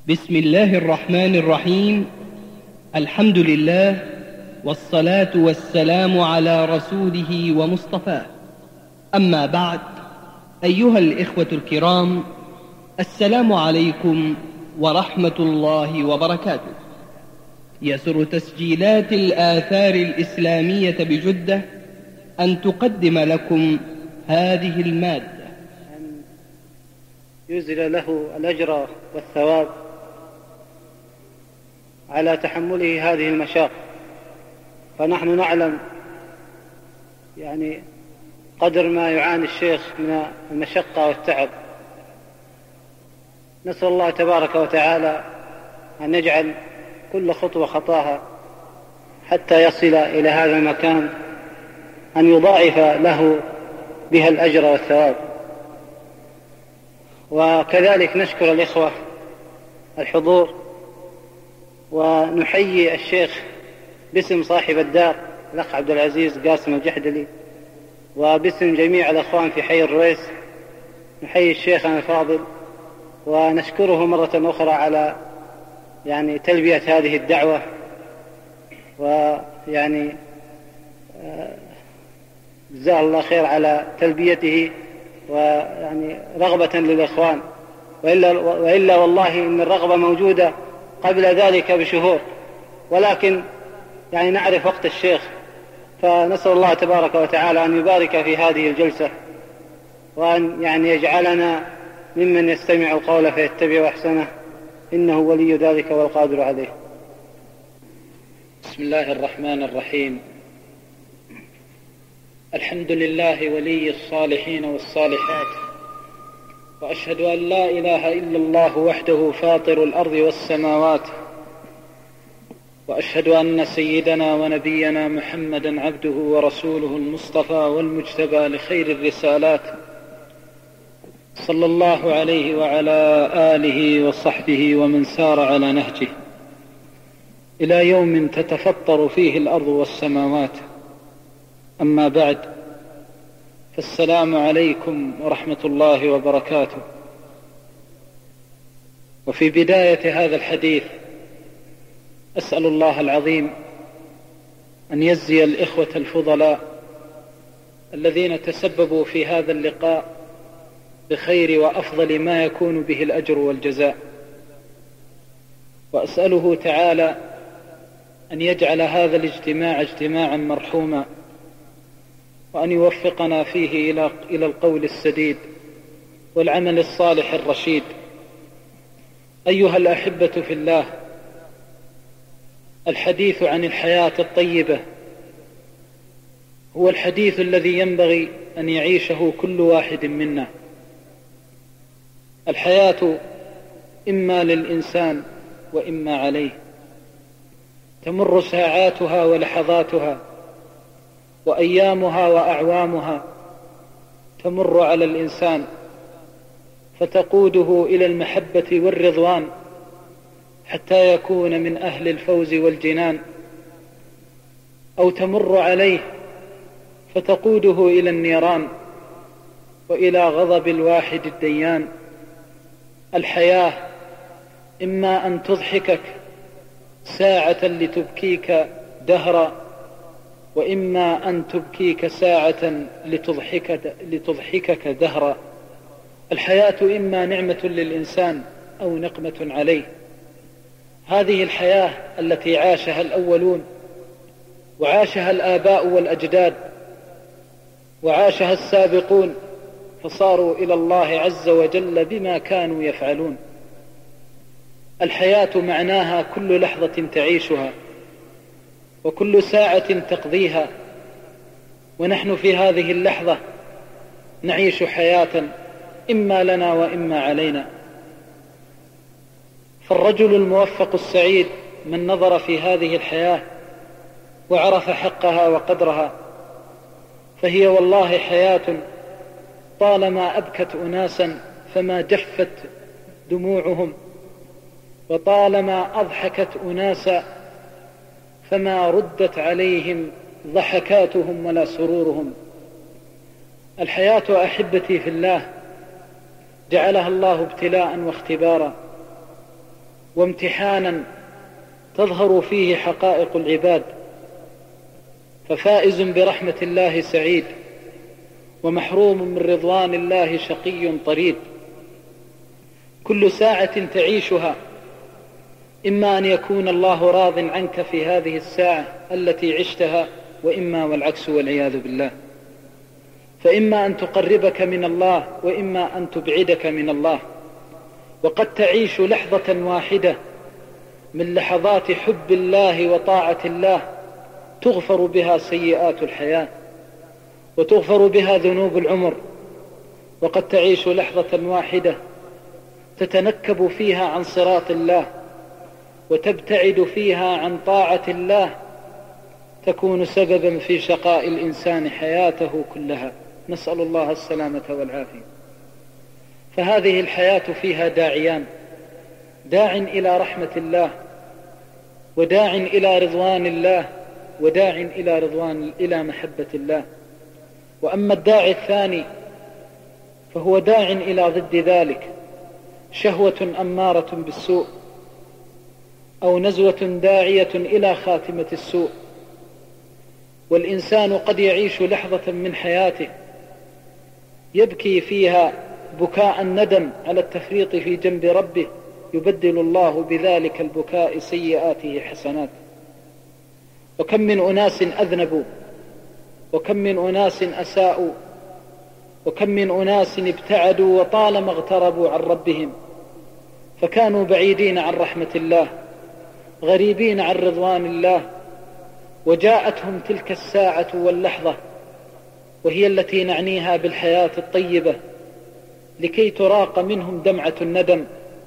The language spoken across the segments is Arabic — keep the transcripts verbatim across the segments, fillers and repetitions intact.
بسم الله الرحمن الرحيم. الحمد لله والصلاة والسلام على رسوله ومصطفاه. أما بعد، أيها الإخوة الكرام، السلام عليكم ورحمة الله وبركاته. يسر تسجيلات الآثار الإسلامية بجدة أن تقدم لكم هذه المادة، أن يزل له الأجر والثواب على تحمله هذه المشاق. فنحن نعلم يعني قدر ما يعاني الشيخ من المشقة والتعب. نسأل الله تبارك وتعالى أن يجعل كل خطوة خطاها حتى يصل إلى هذا المكان أن يضاعف له بها الأجر والثواب. وكذلك نشكر الإخوة الحضور، ونحيي الشيخ باسم صاحب الدار الأخ عبد العزيز قاسم الجحدلي، وباسم جميع الأخوان في حي الرويس نحيي الشيخ الفاضل ونشكره مرة أخرى على يعني تلبية هذه الدعوة، ويعني جزاه الله خير على تلبيته ويعني رغبة للإخوان. وإلا, وإلا والله إن الرغبة موجودة قبل ذلك بشهور، ولكن يعني نعرف وقت الشيخ. فنسأل الله تبارك وتعالى أن يبارك في هذه الجلسة، وأن يعني يجعلنا ممن يستمع القول فيتبع أحسنه، إنه ولي ذلك والقادر عليه. بسم الله الرحمن الرحيم. الحمد لله ولي الصالحين والصالحات، وأشهد أن لا إله إلا الله وحده فاطر الأرض والسماوات، وأشهد أن سيدنا ونبينا محمدا عبده ورسوله المصطفى والمجتبى لخير الرسالات، صلى الله عليه وعلى آله وصحبه ومن سار على نهجه إلى يوم تتفطر فيه الأرض والسماوات. أما بعد، فالسلام عليكم ورحمة الله وبركاته. وفي بداية هذا الحديث أسأل الله العظيم أن يجزي الإخوة الفضلاء الذين تسببوا في هذا اللقاء بخير وأفضل ما يكون به الأجر والجزاء، وأسأله تعالى أن يجعل هذا الاجتماع اجتماعا مرحوما، وأن يوفقنا فيه إلى إلى القول السديد والعمل الصالح الرشيد. أيها الأحبة في الله، الحديث عن الحياة الطيبة هو الحديث الذي ينبغي أن يعيشه كل واحد منا. الحياة إما للإنسان وإما عليه، تمر ساعاتها ولحظاتها وأيامها وأعوامها تمر على الإنسان، فتقوده إلى المحبة والرضوان حتى يكون من أهل الفوز والجنان، أو تمر عليه فتقوده إلى النيران وإلى غضب الواحد الديان. الحياة إما أن تضحكك ساعة لتبكيك دهرا، وإما أن تبكيك ساعة لتضحكك, لتضحكك دهرا. الحياة إما نعمة للإنسان أو نقمة عليه. هذه الحياة التي عاشها الأولون وعاشها الآباء والأجداد وعاشها السابقون، فصاروا إلى الله عز وجل بما كانوا يفعلون. الحياة معناها كل لحظة تعيشها وكل ساعة تقضيها، ونحن في هذه اللحظة نعيش حياة إما لنا وإما علينا. فالرجل الموفق السعيد من نظر في هذه الحياة وعرف حقها وقدرها، فهي والله حياة طالما أبكت أناسا فما جفت دموعهم، وطالما أضحكت أناسا فما ردت عليهم ضحكاتهم ولا سرورهم. الحياة أحبتي في الله جعلها الله ابتلاء واختبارا، وامتحانا تظهر فيه حقائق العباد، ففائز برحمة الله سعيد، ومحروم من رضوان الله شقي طريد. كل ساعة تعيشها إما أن يكون الله راض عنك في هذه الساعة التي عشتها، وإما والعكس والعياذ بالله، فإما أن تقربك من الله وإما أن تبعدك من الله. وقد تعيش لحظة واحدة من لحظات حب الله وطاعة الله تغفر بها سيئات الحياة وتغفر بها ذنوب العمر، وقد تعيش لحظة واحدة تتنكب فيها عن صراط الله وتبتعد فيها عن طاعة الله، تكون سببا في شقاء الإنسان حياته كلها، نسأل الله السلامة والعافية. فهذه الحياة فيها داعيان: داع إلى رحمة الله، وداع إلى رضوان الله، وداع إلى رضوان إلى محبة الله. وأما الداعي الثاني فهو داع إلى ضد ذلك، شهوة أمارة بالسوء، أو نزوة داعية إلى خاتمة السوء. والإنسان قد يعيش لحظة من حياته يبكي فيها بكاء الندم على التفريط في جنب ربه، يبدل الله بذلك البكاء سيئاته حسنات. وكم من أناس أذنبوا، وكم من أناس أساءوا، وكم من أناس ابتعدوا وطالما اغتربوا عن ربهم، فكانوا بعيدين عن رحمة الله، غريبين عن رضوان الله، وجاءتهم تلك الساعة واللحظة، وهي التي نعنيها بالحياة الطيبة، لكي تراق منهم دمعة الندم،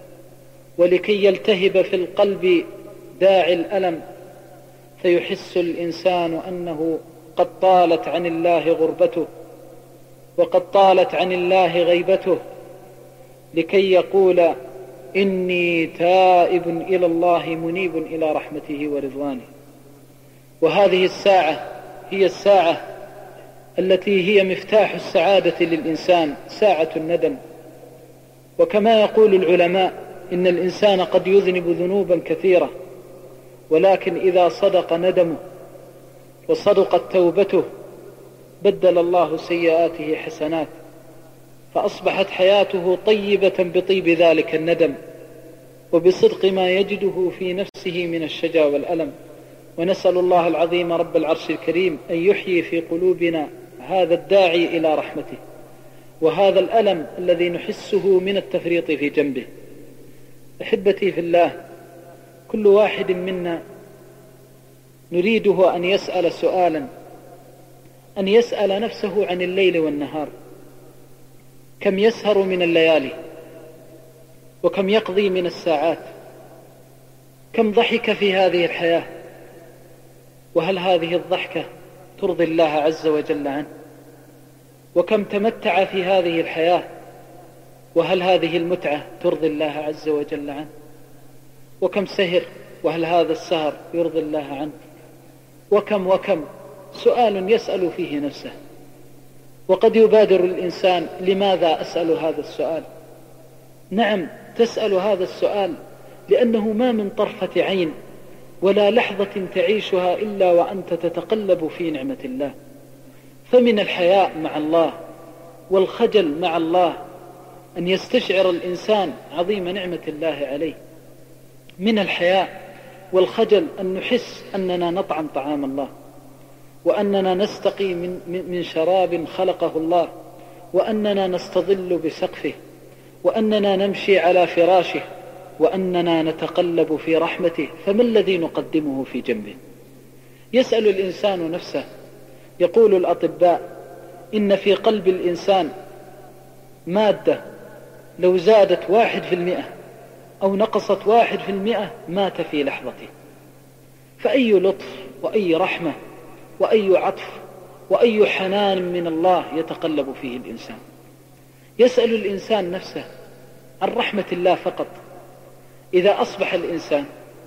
ولكي يلتهب في القلب داعي الألم، فيحس الإنسان أنه قد طالت عن الله غربته، وقد طالت عن الله غيبته، لكي يقول: إني تائب إلى الله منيب إلى رحمته ورضوانه. وهذه الساعة هي الساعة التي هي مفتاح السعادة للإنسان، ساعة الندم. وكما يقول العلماء: إن الإنسان قد يذنب ذنوبا كثيرة، ولكن إذا صدق ندمه وصدقت توبته بدل الله سيئاته حسنات، فأصبحت حياته طيبة بطيب ذلك الندم وبصدق ما يجده في نفسه من الشجا والألم. ونسأل الله العظيم رب العرش الكريم أن يحيي في قلوبنا هذا الداعي إلى رحمته، وهذا الألم الذي نحسه من التفريط في جنبه. أحبتي في الله، كل واحد منا نريده أن يسأل سؤالا، أن يسأل نفسه عن الليل والنهار: كم يسهر من الليالي، وكم يقضي من الساعات، كم ضحك في هذه الحياة، وهل هذه الضحكة ترضي الله عز وجل عنه؟ وكم تمتع في هذه الحياة، وهل هذه المتعة ترضي الله عز وجل عنه؟ وكم سهر، وهل هذا السهر يرضي الله عنه؟ وكم وكم سؤال يسأل فيه نفسه. وقد يبادر الإنسان: لماذا أسأل هذا السؤال؟ نعم، تسأل هذا السؤال لأنه ما من طرفة عين ولا لحظة تعيشها إلا وأنت تتقلب في نعمة الله. فمن الحياء مع الله والخجل مع الله أن يستشعر الإنسان عظيم نعمة الله عليه. من الحياء والخجل أن نحس أننا نطعم طعام الله، وأننا نستقي من, من شراب خلقه الله، وأننا نستظل بسقفه، وأننا نمشي على فراشه، وأننا نتقلب في رحمته. فما الذي نقدمه في جنبه؟ يسأل الإنسان نفسه. يقول الأطباء: إن في قلب الإنسان مادة لو زادت واحد في المئة أو نقصت واحد في المئة مات في لحظته. فأي لطف وأي رحمة وأي عطف وأي حنان من الله يتقلب فيه الإنسان. يسأل الإنسان نفسه عن رحمة الله فقط. إذا أصبح الإنسان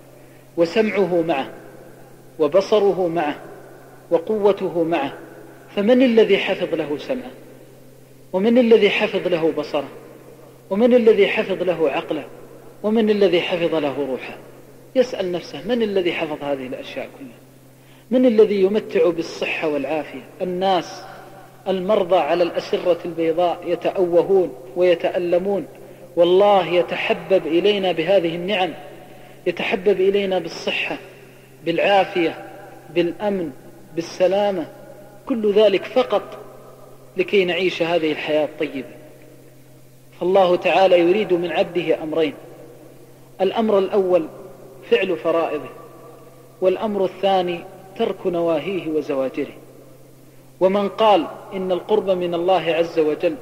وسمعه معه وبصره معه وقوته معه، فمن الذي حفظ له سمعه؟ ومن الذي حفظ له بصره؟ ومن الذي حفظ له عقله؟ ومن الذي حفظ له روحه؟ يسأل نفسه: من الذي حفظ هذه الأشياء كلها؟ من الذي يمتع بالصحة والعافية؟ الناس المرضى على الأسرة البيضاء يتأوهون ويتألمون، والله يتحبب إلينا بهذه النعم، يتحبب إلينا بالصحة، بالعافية، بالأمن، بالسلامة، كل ذلك فقط لكي نعيش هذه الحياة الطيبة. فالله تعالى يريد من عبده أمرين: الأمر الأول فعل فرائضه، والأمر الثاني ترك نواهيه وزواجره. ومن قال إن القرب من الله عز وجل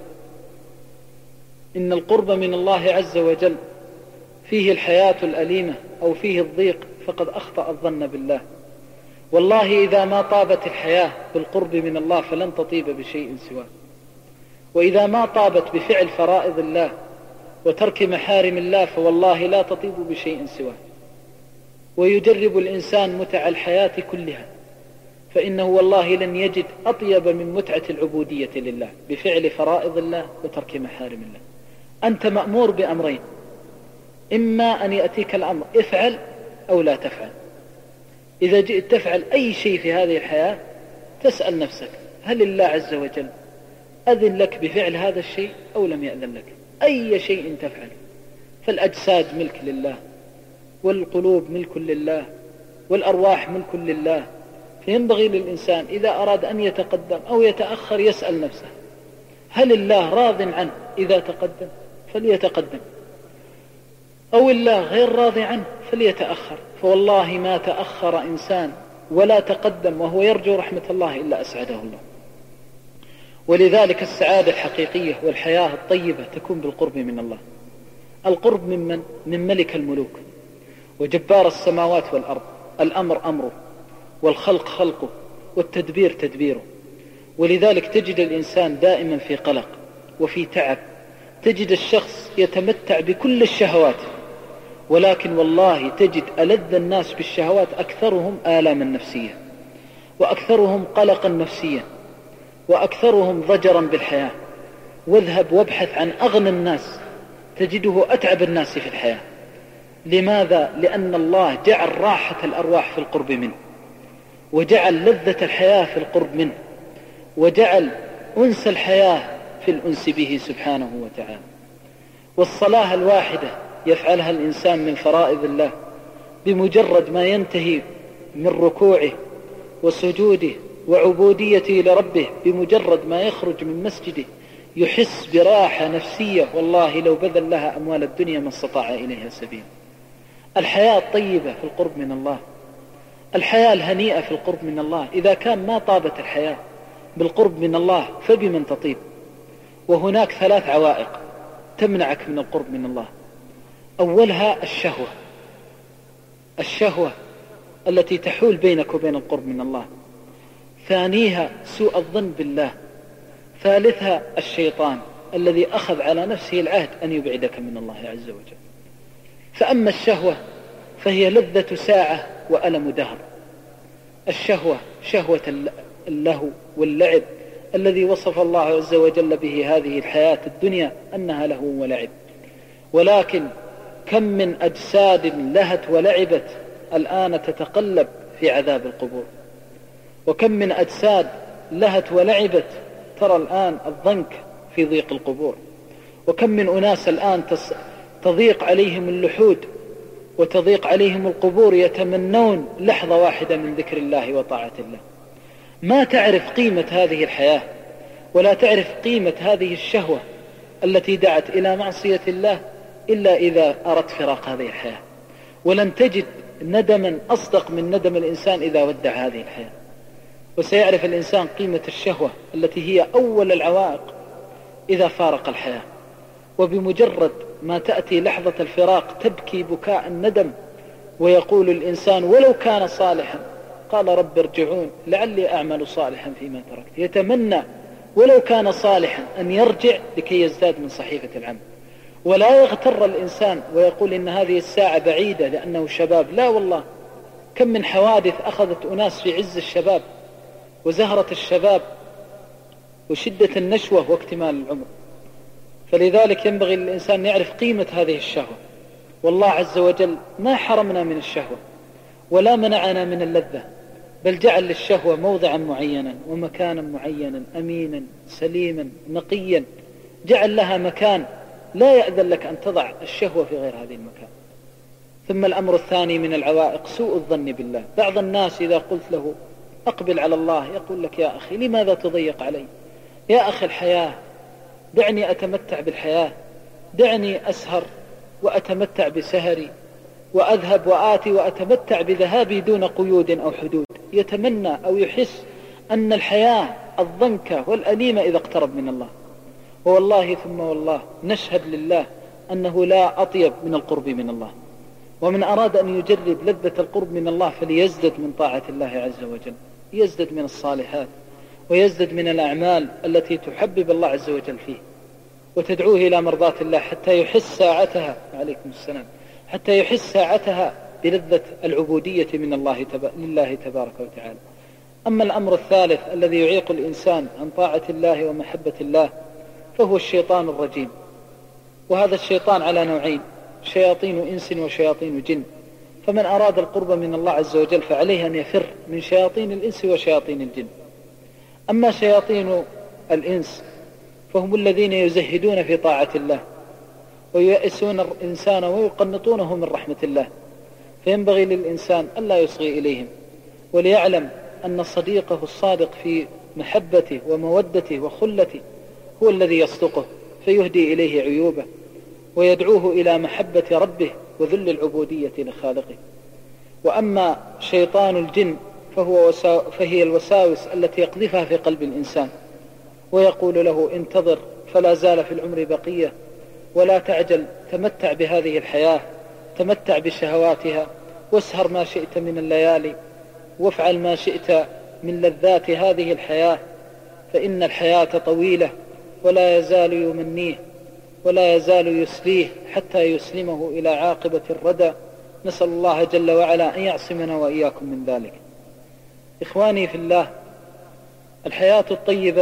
إن القرب من الله عز وجل فيه الحياة الأليمة أو فيه الضيق فقد أخطأ الظن بالله. والله إذا ما طابت الحياة بالقرب من الله فلن تطيب بشيء سواه، وإذا ما طابت بفعل فرائض الله وترك محارم الله فوالله لا تطيب بشيء سواه. ويجرب الإنسان متع الحياة كلها، فإنه والله لن يجد أطيب من متعة العبودية لله بفعل فرائض الله وترك محارم الله. أنت مأمور بأمرين: إما أن يأتيك الأمر افعل أو لا تفعل. إذا جئت تفعل أي شيء في هذه الحياة تسأل نفسك: هل الله عز وجل أذن لك بفعل هذا الشيء أو لم يأذن لك؟ أي شيء تفعل، فالأجساد ملك لله، والقلوب ملك لله، والأرواح ملك لله. فينبغي للإنسان إذا أراد أن يتقدم أو يتأخر يسأل نفسه: هل الله راض عنه إذا تقدم فليتقدم، أو الله غير راضي عنه فليتأخر. فوالله ما تأخر إنسان ولا تقدم وهو يرجو رحمة الله إلا أسعده الله. ولذلك السعادة الحقيقية والحياة الطيبة تكون بالقرب من الله. القرب ممن؟ من ملك الملوك وجبار السماوات والأرض. الأمر أمره، والخلق خلقه، والتدبير تدبيره. ولذلك تجد الإنسان دائما في قلق وفي تعب. تجد الشخص يتمتع بكل الشهوات، ولكن والله تجد ألذ الناس بالشهوات أكثرهم آلاما نفسية، وأكثرهم قلقا نفسيا، وأكثرهم ضجرا بالحياة. واذهب وابحث عن أغنى الناس تجده أتعب الناس في الحياة. لماذا؟ لأن الله جعل راحة الأرواح في القرب منه، وجعل لذة الحياة في القرب منه، وجعل أنس الحياة في الأنس به سبحانه وتعالى. والصلاة الواحدة يفعلها الإنسان من فرائض الله بمجرد ما ينتهي من ركوعه وسجوده وعبوديته لربه، بمجرد ما يخرج من مسجده يحس براحة نفسية والله لو بذل لها أموال الدنيا ما استطاع إليها سبيل. الحياة الطيبة في القرب من الله، الحياة الهنيئة في القرب من الله. إذا كان ما طابت الحياة بالقرب من الله فبمن تطيب؟ وهناك ثلاث عوائق تمنعك من القرب من الله. أولها الشهوة، الشهوة التي تحول بينك وبين القرب من الله. ثانيها سوء الظن بالله. ثالثها الشيطان الذي أخذ على نفسه العهد أن يبعدك من الله عز وجل. فأما الشهوة فهي لذة ساعة وألم دهر. الشهوة شهوة اللهو واللعب الذي وصف الله عز وجل به هذه الحياة الدنيا أنها لهو ولعب. ولكن كم من أجساد لهت ولعبت الآن تتقلب في عذاب القبور، وكم من أجساد لهت ولعبت ترى الآن الضنك في ضيق القبور، وكم من أناس الآن تضيق عليهم اللحود وتضيق عليهم القبور يتمنون لحظة واحدة من ذكر الله وطاعة الله. ما تعرف قيمة هذه الحياة ولا تعرف قيمة هذه الشهوة التي دعت إلى معصية الله إلا إذا أردت فراق هذه الحياة. ولن تجد ندما أصدق من ندم الإنسان إذا ودع هذه الحياة. وسيعرف الإنسان قيمة الشهوة التي هي أول العوائق إذا فارق الحياة. وبمجرد ما تأتي لحظة الفراق تبكي بكاء الندم، ويقول الإنسان ولو كان صالحا قال رب ارجعون لعلي أعمل صالحا فيما تركت. يتمنى ولو كان صالحا أن يرجع لكي يزداد من صحيفة العمل. ولا يغتر الإنسان ويقول إن هذه الساعة بعيدة لأنه شباب. لا والله، كم من حوادث أخذت أناس في عز الشباب وزهرة الشباب وشدة النشوة واكتمال العمر. فلذلك ينبغي للإنسان أن يعرف قيمة هذه الشهوة والله عز وجل ما حرمنا من الشهوة ولا منعنا من اللذة، بل جعل للشهوة موضعا معينا ومكانا معينا أمينا سليما نقيا، جعل لها مكان لا يأذن لك أن تضع الشهوة في غير هذه المكان. ثم الأمر الثاني من العوائق سوء الظن بالله. بعض الناس إذا قلت له أقبل على الله يقول لك يا أخي لماذا تضيق علي؟ يا أخي الحياة، دعني أتمتع بالحياة، دعني أسهر وأتمتع بسهري وأذهب وآتي وأتمتع بذهابي دون قيود أو حدود. يتمنى أو يحس أن الحياة الضنكة والأليمة إذا اقترب من الله. والله ثم والله نشهد لله أنه لا أطيب من القرب من الله، ومن أراد أن يجرب لذة القرب من الله فليزدد من طاعة الله عز وجل، يزدد من الصالحات ويزدد من الأعمال التي تحبب الله عز وجل فيه وتدعوه إلى مرضاة الله، حتى يحس ساعتها عليكم السلام حتى يحس ساعتها بلذة العبودية من الله تب... لله تبارك وتعالى. أما الأمر الثالث الذي يعيق الإنسان عن طاعة الله ومحبة الله فهو الشيطان الرجيم. وهذا الشيطان على نوعين، شياطين إنس وشياطين جن. فمن أراد القرب من الله عز وجل فعليه أن يفر من شياطين الإنس وشياطين الجن. أما شياطين الإنس فهم الذين يزهدون في طاعة الله وييأسون الإنسان ويقنطونه من رحمة الله، فينبغي للإنسان ألا يصغي إليهم، وليعلم أن صديقه الصادق في محبته ومودته وخلته هو الذي يصدقه فيهدي إليه عيوبه ويدعوه إلى محبة ربه وذل العبودية لخالقه. وأما شيطان الجن فهو وسا... فهي الوساوس التي يقذفها في قلب الإنسان ويقول له انتظر فلا زال في العمر بقية، ولا تعجل، تمتع بهذه الحياة، تمتع بشهواتها، واسهر ما شئت من الليالي، وافعل ما شئت من لذات هذه الحياة، فإن الحياة طويلة، ولا يزال يمنيه ولا يزال يسليه حتى يسلمه إلى عاقبة الردى. نسأل الله جل وعلا أن يعصمنا وإياكم من ذلك. إخواني في الله، الحياة الطيبة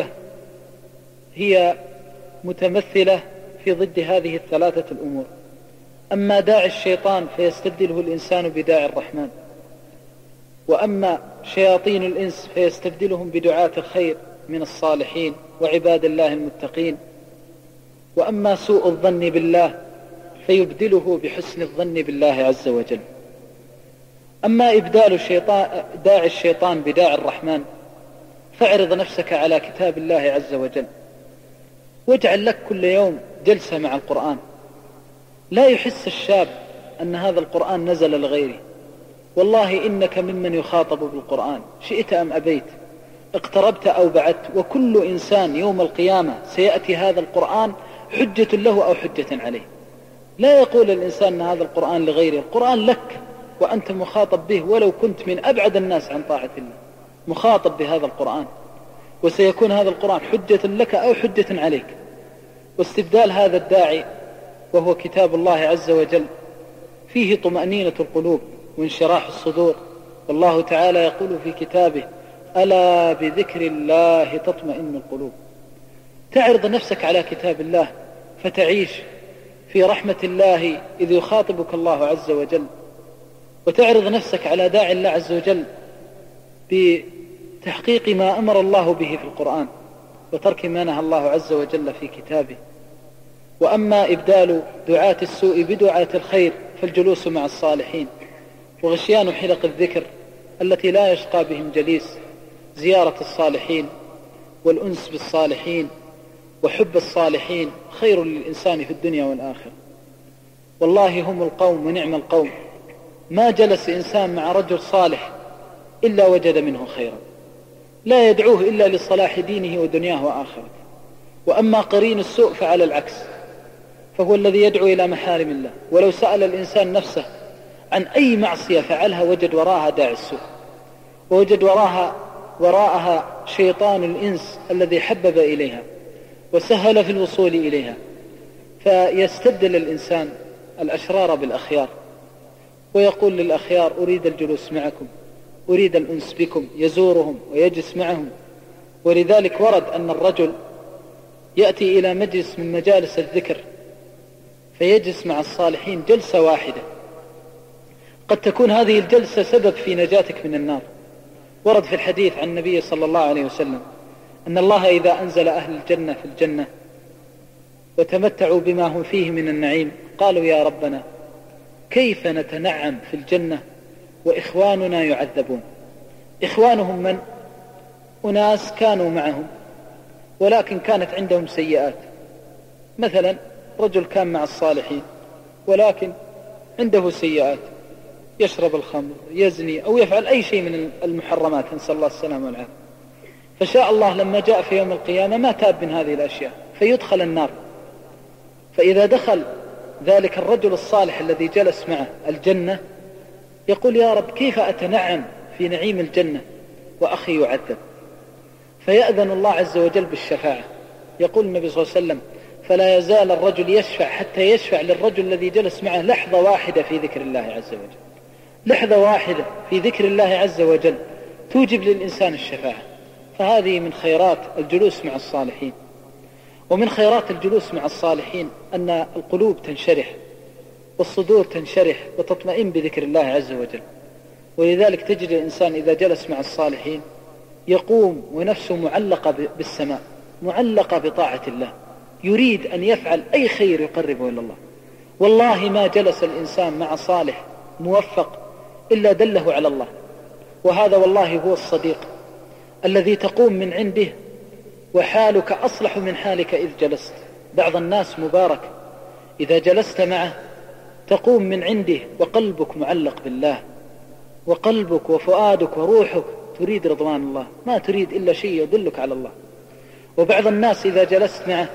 هي متمثلة في ضد هذه الثلاثة الأمور. أما داعي الشيطان فيستبدله الإنسان بداعي الرحمن، وأما شياطين الإنس فيستبدلهم بدعاة الخير من الصالحين وعباد الله المتقين، وأما سوء الظن بالله فيبدله بحسن الظن بالله عز وجل. أما إبدال الشيطان داعي الشيطان بداعي الرحمن فاعرض نفسك على كتاب الله عز وجل، واجعل لك كل يوم جلسة مع القرآن. لا يحس الشاب أن هذا القرآن نزل لغيره، والله إنك ممن يخاطب بالقرآن شئت أم أبيت، اقتربت أو بعدت، وكل إنسان يوم القيامة سيأتي هذا القرآن حجة له أو حجة عليه. لا يقول الإنسان أن هذا القرآن لغيره، القرآن لك وأنت مخاطب به، ولو كنت من أبعد الناس عن طاعة الله مخاطب بهذا القرآن، وسيكون هذا القرآن حجة لك أو حجة عليك. واستبدال هذا الداعي وهو كتاب الله عز وجل فيه طمأنينة القلوب وانشراح الصدور. والله تعالى يقول في كتابه ألا بذكر الله تطمئن القلوب. تعرض نفسك على كتاب الله فتعيش في رحمة الله إذ يخاطبك الله عز وجل، وتعرض نفسك على داعي الله عز وجل بتحقيق ما أمر الله به في القرآن وترك ما نهى الله عز وجل في كتابه. وأما إبدال دعاة السوء بدعاة الخير فالجلوس مع الصالحين وغشيان حلق الذكر التي لا يشقى بهم جليس، زيارة الصالحين والأنس بالصالحين وحب الصالحين خير للإنسان في الدنيا والآخرة. والله هم القوم ونعم القوم، ما جلس إنسان مع رجل صالح إلا وجد منه خيرا، لا يدعوه إلا لصلاح دينه ودنياه وآخرته. وأما قرين السوء فعلى العكس، فهو الذي يدعو إلى محارم الله، ولو سأل الإنسان نفسه عن أي معصية فعلها وجد وراها داعي السوء، ووجد وراها وراءها شيطان الإنس الذي حبب إليها وسهل في الوصول إليها. فيستبدل الإنسان الأشرار بالأخيار ويقول للأخيار أريد الجلوس معكم، أريد الأنس بكم، يزورهم ويجلس معهم. ولذلك ورد أن الرجل يأتي إلى مجلس من مجالس الذكر فيجلس مع الصالحين جلسة واحدة، قد تكون هذه الجلسة سبب في نجاتك من النار. ورد في الحديث عن النبي صلى الله عليه وسلم أن الله إذا أنزل أهل الجنة في الجنة وتمتعوا بما هم فيه من النعيم قالوا يا ربنا كيف نتنعم في الجنة وإخواننا يعذبون. إخوانهم من؟ أناس كانوا معهم ولكن كانت عندهم سيئات. مثلا رجل كان مع الصالحين ولكن عنده سيئات، يشرب الخمر، يزني، أو يفعل أي شيء من المحرمات، نسأل الله السلامة والعافية. فشاء الله لما جاء في يوم القيامة ما تاب من هذه الأشياء فيدخل النار. فإذا دخل ذلك الرجل الصالح الذي جلس معه الجنة يقول يا رب كيف أتنعم في نعيم الجنة وأخي يعذب؟ فيأذن الله عز وجل بالشفاعة. يقول النبي صلى الله عليه وسلم فلا يزال الرجل يشفع حتى يشفع للرجل الذي جلس معه لحظة واحدة في ذكر الله عز وجل. لحظة واحدة في ذكر الله عز وجل توجب للإنسان الشفاعة. فهذه من خيرات الجلوس مع الصالحين. ومن خيرات الجلوس مع الصالحين أن القلوب تنشرح والصدور تنشرح وتطمئن بذكر الله عز وجل. ولذلك تجد الإنسان إذا جلس مع الصالحين يقوم ونفسه معلقة بالسماء، معلقة بطاعة الله، يريد أن يفعل أي خير يقربه إلى الله. والله ما جلس الإنسان مع صالح موفق إلا دله على الله. وهذا والله هو الصديق الذي تقوم من عنده وحالك أصلح من حالك إذ جلست. بعض الناس مبارك إذا جلست معه تقوم من عنده وقلبك معلق بالله، وقلبك وفؤادك وروحك تريد رضوان الله، ما تريد إلا شيء يدلك على الله. وبعض الناس إذا جلست معه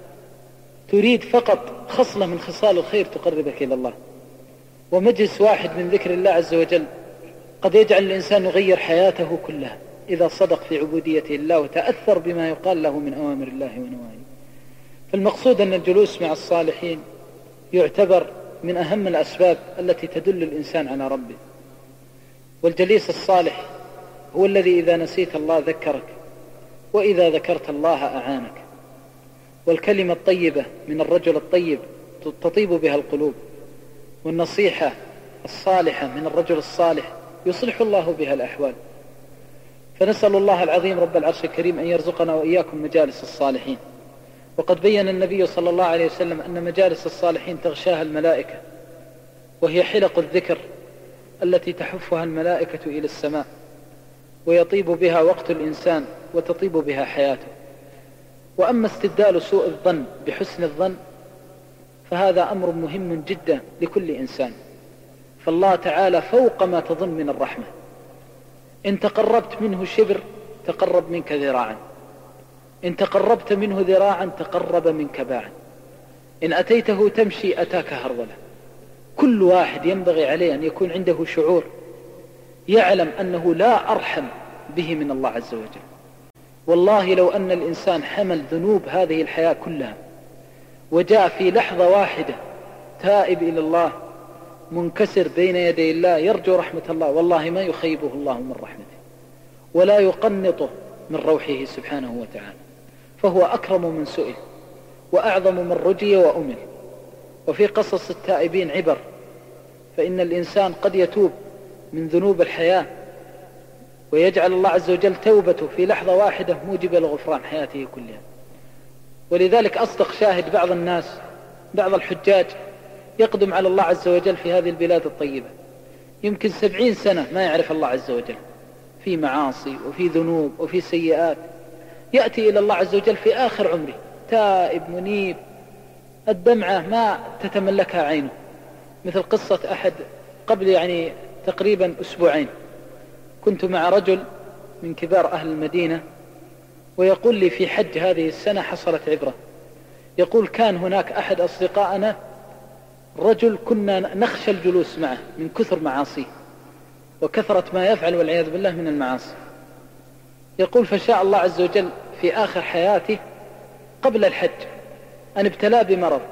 تريد فقط خصلة من خصال الخير تقربك إلى الله. ومجلس واحد من ذكر الله عز وجل قد يجعل الإنسان يغير حياته كلها إذا صدق في عبوديته الله وتأثر بما يقال له من أوامر الله ونواهيه. فالمقصود أن الجلوس مع الصالحين يعتبر من أهم الأسباب التي تدل الإنسان على ربه. والجليس الصالح هو الذي إذا نسيت الله ذكرك، وإذا ذكرت الله أعانك. والكلمة الطيبة من الرجل الطيب تطيب بها القلوب، والنصيحة الصالحة من الرجل الصالح يصلح الله بها الأحوال. فنسأل الله العظيم رب العرش الكريم أن يرزقنا وإياكم مجالس الصالحين. وقد بيّن النبي صلى الله عليه وسلم أن مجالس الصالحين تغشاها الملائكة، وهي حلق الذكر التي تحفها الملائكة إلى السماء، ويطيب بها وقت الإنسان وتطيب بها حياته. وأما استبدال سوء الظن بحسن الظن فهذا أمر مهم جدا لكل إنسان. فالله تعالى فوق ما تظن من الرحمة. إن تقربت منه شبر تقرب منك ذراعا، إن تقربت منه ذراعا تقرب منك باعا، إن أتيته تمشي أتاك هرولة. كل واحد ينبغي عليه أن يكون عنده شعور يعلم أنه لا أرحم به من الله عز وجل. والله لو أن الإنسان حمل ذنوب هذه الحياة كلها وجاء في لحظة واحدة تائب إلى الله منكسر بين يدي الله يرجو رحمة الله، والله ما يخيبه الله من رحمته ولا يقنطه من روحه سبحانه وتعالى. فهو أكرم من سئل وأعظم من رجي وأمل. وفي قصص التائبين عبر، فإن الإنسان قد يتوب من ذنوب الحياة ويجعل الله عز وجل توبته في لحظة واحدة موجبة لغفران حياته كلها. ولذلك أصدق شاهد بعض الناس، بعض الحجاج يقدم على الله عز وجل في هذه البلاد الطيبة يمكن سبعين سنة ما يعرف الله عز وجل، في معاصي وفي ذنوب وفي سيئات، يأتي إلى الله عز وجل في آخر عمره تائب منيب، الدمعة ما تتملكها عينه. مثل قصة أحد قبل يعني تقريبا أسبوعين، كنت مع رجل من كبار أهل المدينة ويقول لي في حج هذه السنة حصلت عبرة. يقول كان هناك أحد أصدقائنا رجل كنا نخشى الجلوس معه من كثر معاصيه وكثرة ما يفعل والعياذ بالله من المعاصي. يقول فشاء الله عز وجل في آخر حياته قبل الحج أن ابتلى بمرض،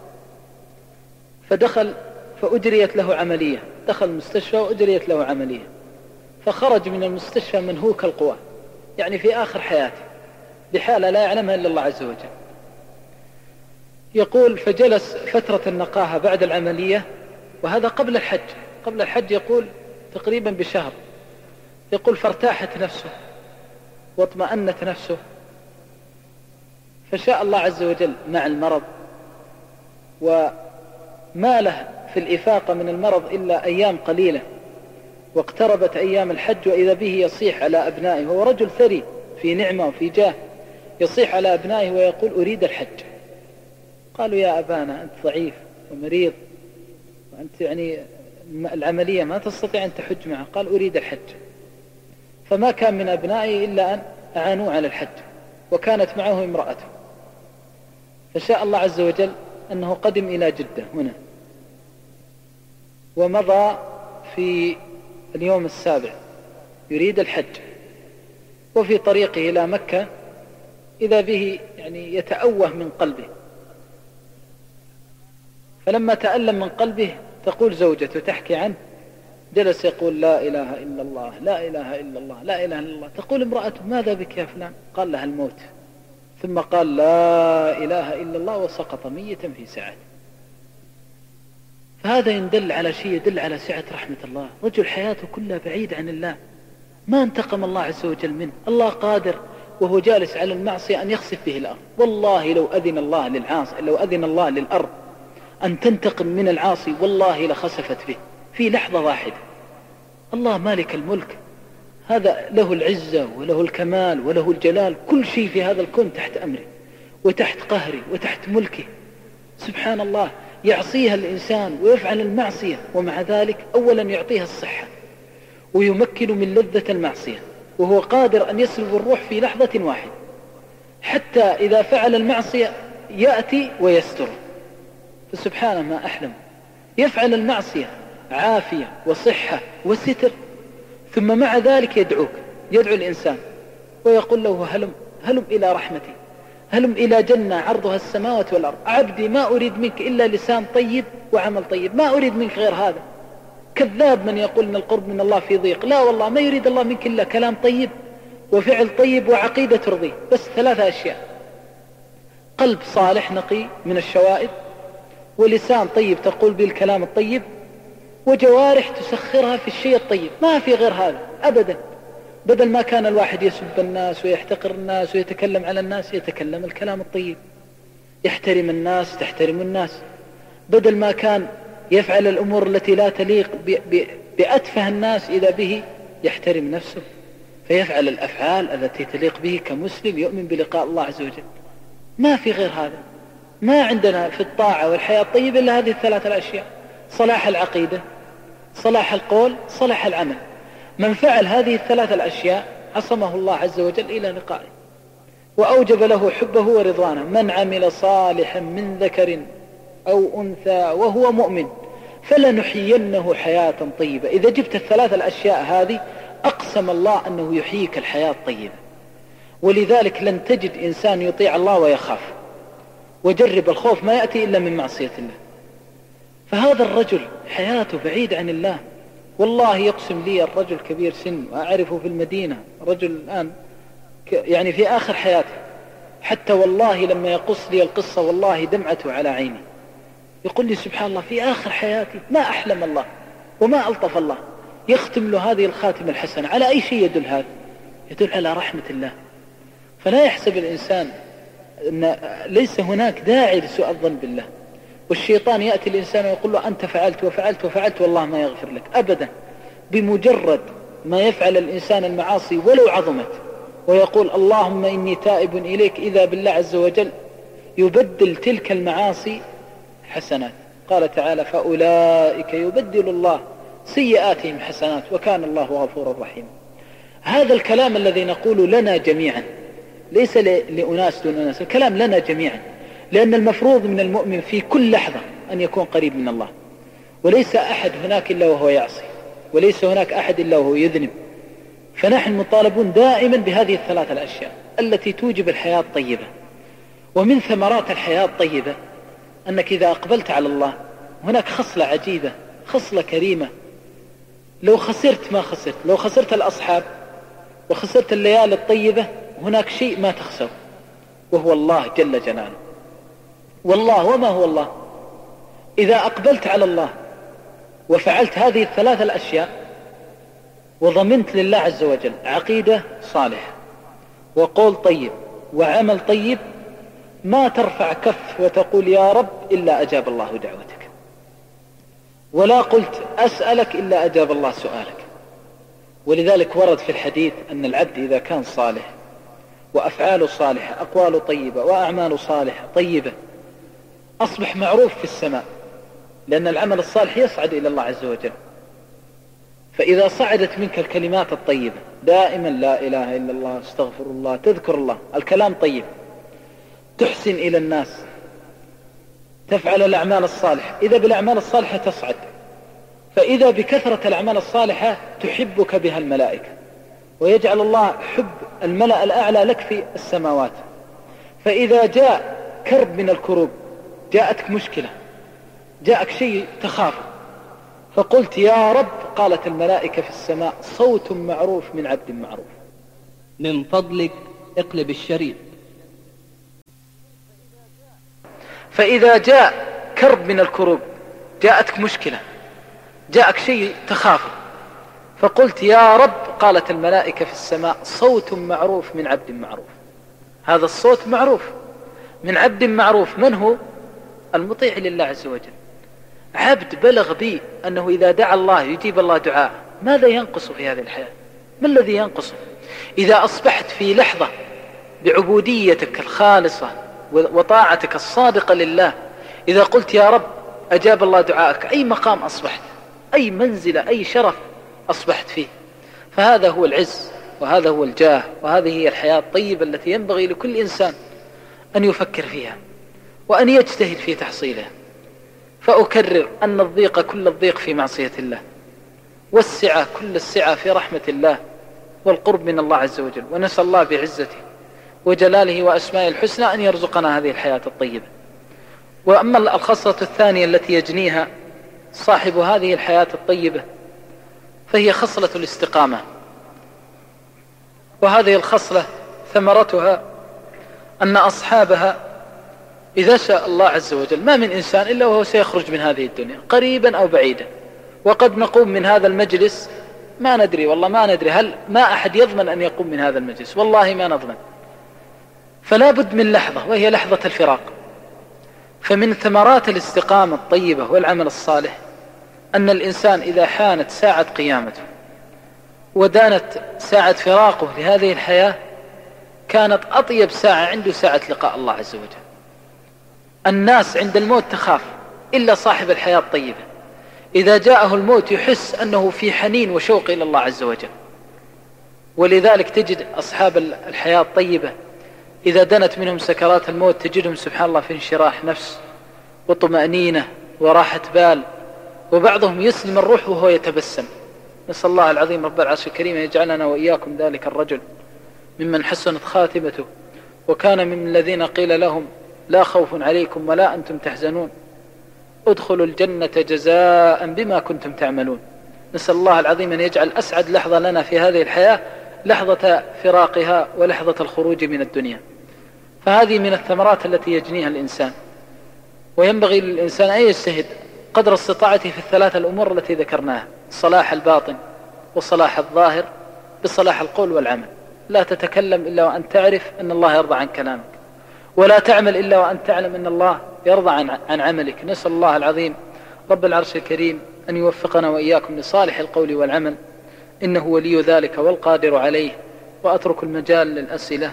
فدخل فأجريت له عملية، دخل المستشفى وأجريت له عملية، فخرج من المستشفى منهوك القوى، يعني في آخر حياته بحالة لا يعلمها إلا الله عز وجل. يقول فجلس فترة النقاهة بعد العملية، وهذا قبل الحج، قبل الحج يقول تقريبا بشهر. يقول فارتاحت نفسه واطمأنت نفسه، فشاء الله عز وجل مع المرض، وما له في الإفاقة من المرض إلا أيام قليلة، واقتربت أيام الحج وإذا به يصيح على أبنائه، وهو رجل ثري في نعمة وفي جاه، يصيح على أبنائه ويقول أريد الحج. قالوا يا أبانا أنت ضعيف ومريض وأنت يعني العملية ما تستطيع أن تحج معه. قال أريد الحج. فما كان من أبنائه إلا أن أعانوا على الحج، وكانت معه امرأته. فشاء الله عز وجل أنه قدم إلى جدة هنا، ومضى في اليوم السابع يريد الحج، وفي طريقه إلى مكة إذا به يعني يتأوه من قلبه. فلما تألم من قلبه تقول زوجته تحكي عنه، جلس يقول لا إله إلا الله لا إله إلا الله لا إله إلا الله. تقول امرأته ماذا بك يا فلان؟ قال لها الموت. ثم قال لا إله إلا الله وسقط ميتا في ساعته. فهذا يدل على شيء، يدل على سعة رحمة الله. رجل حياته كلها بعيد عن الله، ما انتقم الله عز وجل منه. الله قادر وهو جالس على المعصية أن يخسف به الأرض. والله لو أذن الله للعاصي، لو أذن الله للأرض أن تنتقم من العاصي والله لخسفت به في لحظة واحدة. الله مالك الملك، هذا له العزة وله الكمال وله الجلال، كل شيء في هذا الكون تحت أمره وتحت قهره وتحت ملكه. سبحان الله، يعصيها الإنسان ويفعل المعصية، ومع ذلك أولا يعطيها الصحة ويمكن من لذة المعصية، وهو قادر أن يسلب الروح في لحظة واحدة. حتى إذا فعل المعصية يأتي ويستر. فسبحانه ما أحلم، يفعل المعصية عافية وصحة وستر، ثم مع ذلك يدعوك، يدعو الإنسان ويقول له هلم هلم إلى رحمتي، هلم إلى جنة عرضها السماوات والأرض. عبدي ما أريد منك إلا لسان طيب وعمل طيب، ما أريد منك غير هذا. كذاب من يقول ان القرب من الله في ضيق. لا والله، ما يريد الله منك إلا كلام طيب وفعل طيب وعقيدة ترضيه، بس ثلاثة أشياء: قلب صالح نقي من الشوائب، ولسان طيب تقول به الكلام الطيب، وجوارح تسخرها في الشيء الطيب. ما في غير هذا أبدا. بدل ما كان الواحد يسب الناس ويحتقر الناس ويتكلم على الناس، يتكلم الكلام الطيب، يحترم الناس تحترم الناس. بدل ما كان يفعل الأمور التي لا تليق بأتفه الناس، إذا به يحترم نفسه فيفعل الأفعال التي تليق به كمسلم يؤمن بلقاء الله عز وجل. ما في غير هذا. ما عندنا في الطاعة والحياة الطيبة إلا هذه الثلاثة الأشياء: صلاح العقيدة، صلاح القول، صلاح العمل. من فعل هذه الثلاثة الأشياء عصمه الله عز وجل إلى لقائه، وأوجب له حبه ورضوانه. من عمل صالحا من ذكر أو أنثى وهو مؤمن فلنحيينه حياة طيبة. إذا جبت الثلاثة الأشياء هذه أقسم الله أنه يحييك الحياة الطيبة. ولذلك لن تجد إنسان يطيع الله ويخاف. وجرب الخوف ما يأتي إلا من معصية الله. فهذا الرجل حياته بعيد عن الله. والله يقسم لي الرجل كبير سن وأعرفه في المدينة، رجل الآن يعني في آخر حياته، حتى والله لما يقص لي القصة والله دمعته على عيني. يقول لي سبحان الله في آخر حياتي ما أحلم الله وما ألطف الله، يختم له هذه الخاتمة الحسنة. على أي شيء يدل هذا؟ يدل على رحمة الله. فلا يحسب الإنسان أن ليس هناك داعي لسوء الظن بالله. والشيطان يأتي الإنسان ويقول له أنت فعلت وفعلت وفعلت والله ما يغفر لك أبدا. بمجرد ما يفعل الإنسان المعاصي ولو عظمت ويقول اللهم إني تائب إليك، إذا بالله عز وجل يبدل تلك المعاصي حسنات. قال تعالى فأولئك يبدل الله سيئاتهم حسنات وكان الله غفورا رحيما. هذا الكلام الذي نقول لنا جميعا، ليس لأناس دون أناس، الكلام لنا جميعا، لأن المفروض من المؤمن في كل لحظة أن يكون قريب من الله. وليس أحد هناك إلا وهو يعصي، وليس هناك أحد إلا وهو يذنب. فنحن مطالبون دائما بهذه الثلاثة الأشياء التي توجب الحياة الطيبة. ومن ثمرات الحياة الطيبة أنك إذا أقبلت على الله هناك خصلة عجيبة، خصلة كريمة. لو خسرت ما خسرت، لو خسرت الأصحاب وخسرت الليالي الطيبة، هناك شيء ما تخسر وهو الله جل جلاله. والله وما هو الله. إذا أقبلت على الله وفعلت هذه الثلاث الأشياء وضمنت لله عز وجل عقيدة صالحة وقول طيب وعمل طيب، ما ترفع كف وتقول يا رب إلا أجاب الله دعوتك، ولا قلت أسألك إلا أجاب الله سؤالك. ولذلك ورد في الحديث أن العبد إذا كان صالح وأفعاله صالحة، أقواله طيبة وأعماله صالحة طيبة، أصبح معروف في السماء، لأن العمل الصالح يصعد إلى الله عز وجل. فإذا صعدت منك الكلمات الطيبة دائما، لا إله إلا الله، استغفر الله، تذكر الله، الكلام طيب، تحسن إلى الناس، تفعل الأعمال الصالحة، إذا بالأعمال الصالحة تصعد. فإذا بكثرة الأعمال الصالحة تحبك بها الملائكة، ويجعل الله حب الملأ الأعلى لك في السماوات. فإذا جاء كرب من الكروب، جاءتك مشكلة، جاءك شيء تخافه، فقلت يا رب، قالت الملائكة في السماء صوت معروف من عبد معروف. من فضلك اقلب الشريط. فإذا جاء كرب من الكروب، جاءتك مشكلة، جاءك شيء تخافه، فقلت يا رب، قالت الملائكة في السماء صوت معروف من عبد معروف. هذا الصوت معروف من عبد معروف. من هو؟ المطيع لله عز وجل. عبد بلغ بي أنه إذا دعا الله يجيب الله دعاء. ماذا ينقص في هذه الحياة؟ ما الذي ينقص؟ إذا أصبحت في لحظة بعبوديتك الخالصة وطاعتك الصادقة لله، إذا قلت يا رب أجاب الله دعائك، أي مقام أصبحت، أي منزلة، أي شرف أصبحت فيه. فهذا هو العز، وهذا هو الجاه، وهذه هي الحياة الطيبة التي ينبغي لكل إنسان أن يفكر فيها وأن يجتهد في تحصيلها. فأكرر أن الضيق كل الضيق في معصية الله، والسعة كل السعة في رحمة الله والقرب من الله عز وجل. ونسأل الله بعزته وجلاله وأسمائه الحسنى أن يرزقنا هذه الحياة الطيبة. وأما الخصلة الثانية التي يجنيها صاحب هذه الحياة الطيبة فهي خصلة الاستقامة. وهذه الخصلة ثمرتها أن أصحابها إذا شاء الله عز وجل ما من إنسان إلا وهو سيخرج من هذه الدنيا قريبا أو بعيدا. وقد نقوم من هذا المجلس ما ندري، والله ما ندري، هل ما أحد يضمن أن يقوم من هذا المجلس؟ والله ما نضمن. فلا بد من لحظة، وهي لحظة الفراق. فمن ثمرات الاستقامة الطيبة والعمل الصالح أن الإنسان إذا حانت ساعة قيامته ودانت ساعة فراقه لهذه الحياة، كانت أطيب ساعة عنده ساعة لقاء الله عز وجل. الناس عند الموت تخاف إلا صاحب الحياة الطيبة، إذا جاءه الموت يحس أنه في حنين وشوق إلى الله عز وجل. ولذلك تجد أصحاب الحياة الطيبة إذا دنت منهم سكرات الموت تجدهم سبحان الله في انشراح نفس وطمأنينة وراحة بال، وبعضهم يسلم الروح وهو يتبسم. نسأل الله العظيم رب العرش الكريم يجعلنا وإياكم ذلك الرجل ممن حسنت خاتمته وكان من الذين قيل لهم لا خوف عليكم ولا أنتم تحزنون ادخلوا الجنة جزاء بما كنتم تعملون. نسأل الله العظيم أن يجعل أسعد لحظة لنا في هذه الحياة لحظة فراقها ولحظة الخروج من الدنيا. فهذه من الثمرات التي يجنيها الإنسان، وينبغي للإنسان أن يجتهد قدر استطاعته في الثلاثة الأمور التي ذكرناها: صلاح الباطن وصلاح الظاهر بصلاح القول والعمل. لا تتكلم إلا وأن تعرف أن الله يرضى عن كلامك، ولا تعمل إلا وأن تعلم أن الله يرضى عن, عن عملك. نسأل الله العظيم رب العرش الكريم أن يوفقنا وإياكم لصالح القول والعمل، إنه ولي ذلك والقادر عليه. وأترك المجال للأسئلة،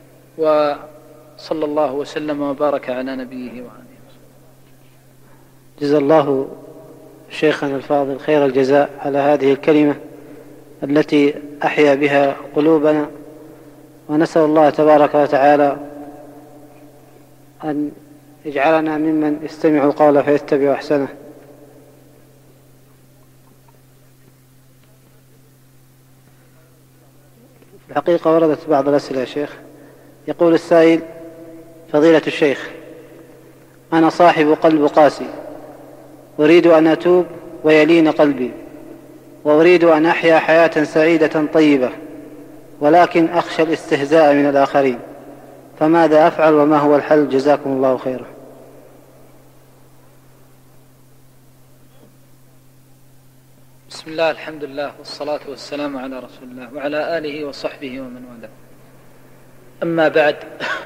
وصلى الله وسلم وبارك على نبيه وآله. جزا الله شيخنا الفاضل خير الجزاء على هذه الكلمة التي أحيا بها قلوبنا، ونسأل الله تبارك وتعالى أن يجعلنا ممن يستمع القول فيتبع أحسنه. الحقيقة وردت بعض الأسئلة يا شيخ. يقول السائل: فضيلة الشيخ، أنا صاحب قلب قاسي، أريد أن أتوب ويلين قلبي، وأريد أن أحيا حياة سعيدة طيبة، ولكن أخشى الاستهزاء من الآخرين، فماذا أفعل وما هو الحل؟ جزاكم الله خيرا. بسم الله، الحمد لله، والصلاة والسلام على رسول الله وعلى آله وصحبه ومن والاه. أما بعد،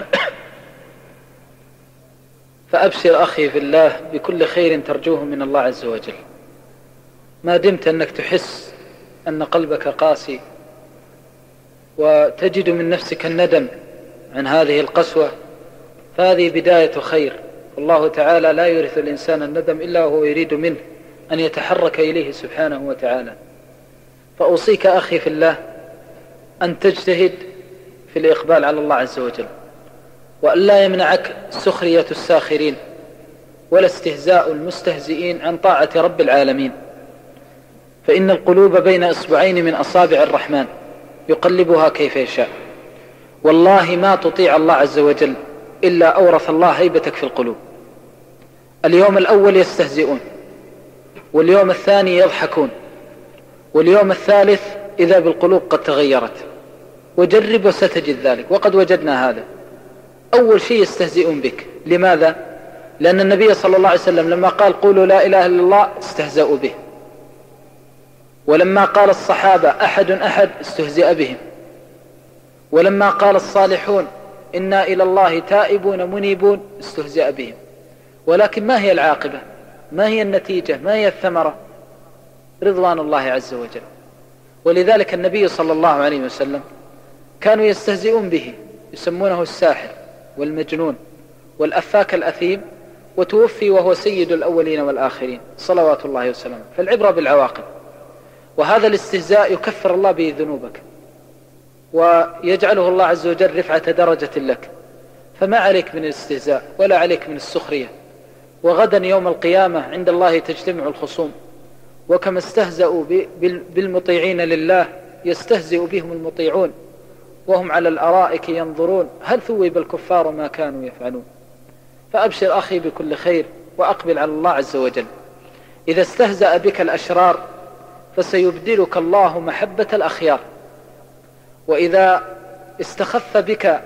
فأبشر أخي في الله بكل خير ترجوه من الله عز وجل. ما دمت أنك تحس أن قلبك قاسي وتجد من نفسك الندم عن هذه القسوة، فهذه بداية خير. والله تعالى لا يورث الإنسان الندم إلا وهو يريد منه أن يتحرك إليه سبحانه وتعالى. فأوصيك أخي في الله أن تجتهد في الإقبال على الله عز وجل، وأن لا يمنعك سخرية الساخرين ولا استهزاء المستهزئين عن طاعة رب العالمين، فإن القلوب بين إصبعين من أصابع الرحمن يقلبها كيف يشاء. والله ما تطيع الله عز وجل إلا أورث الله هيبتك في القلوب. اليوم الأول يستهزئون، واليوم الثاني يضحكون، واليوم الثالث إذا بالقلوب قد تغيرت. وجرب وستجد ذلك، وقد وجدنا هذا. أول شيء يستهزئون بك. لماذا؟ لأن النبي صلى الله عليه وسلم لما قال قولوا لا إله إلا الله استهزأوا به، ولما قال الصحابة أحد أحد استهزئ بهم، ولما قال الصالحون إنا إلى الله تائبون منيبون استهزئ بهم. ولكن ما هي العاقبة؟ ما هي النتيجة؟ ما هي الثمرة؟ رضوان الله عز وجل. ولذلك النبي صلى الله عليه وسلم كانوا يستهزئون به، يسمونه الساحر والمجنون والأفاك الأثيم، وتوفي وهو سيد الأولين والآخرين صلوات الله وسلامه. فالعبرة بالعواقب. وهذا الاستهزاء يكفر الله به ذنوبك ويجعله الله عز وجل رفعة درجة لك. فما عليك من الاستهزاء ولا عليك من السخرية. وغدا يوم القيامة عند الله تجتمع الخصوم، وكما استهزأوا بالمطيعين لله يستهزئ بهم المطيعون وهم على الأرائك ينظرون هل ثوب الكفار ما كانوا يفعلون. فأبشر أخي بكل خير وأقبل على الله عز وجل. إذا استهزأ بك الأشرار فسيبدلك الله محبة الأخيار، وإذا استخف بك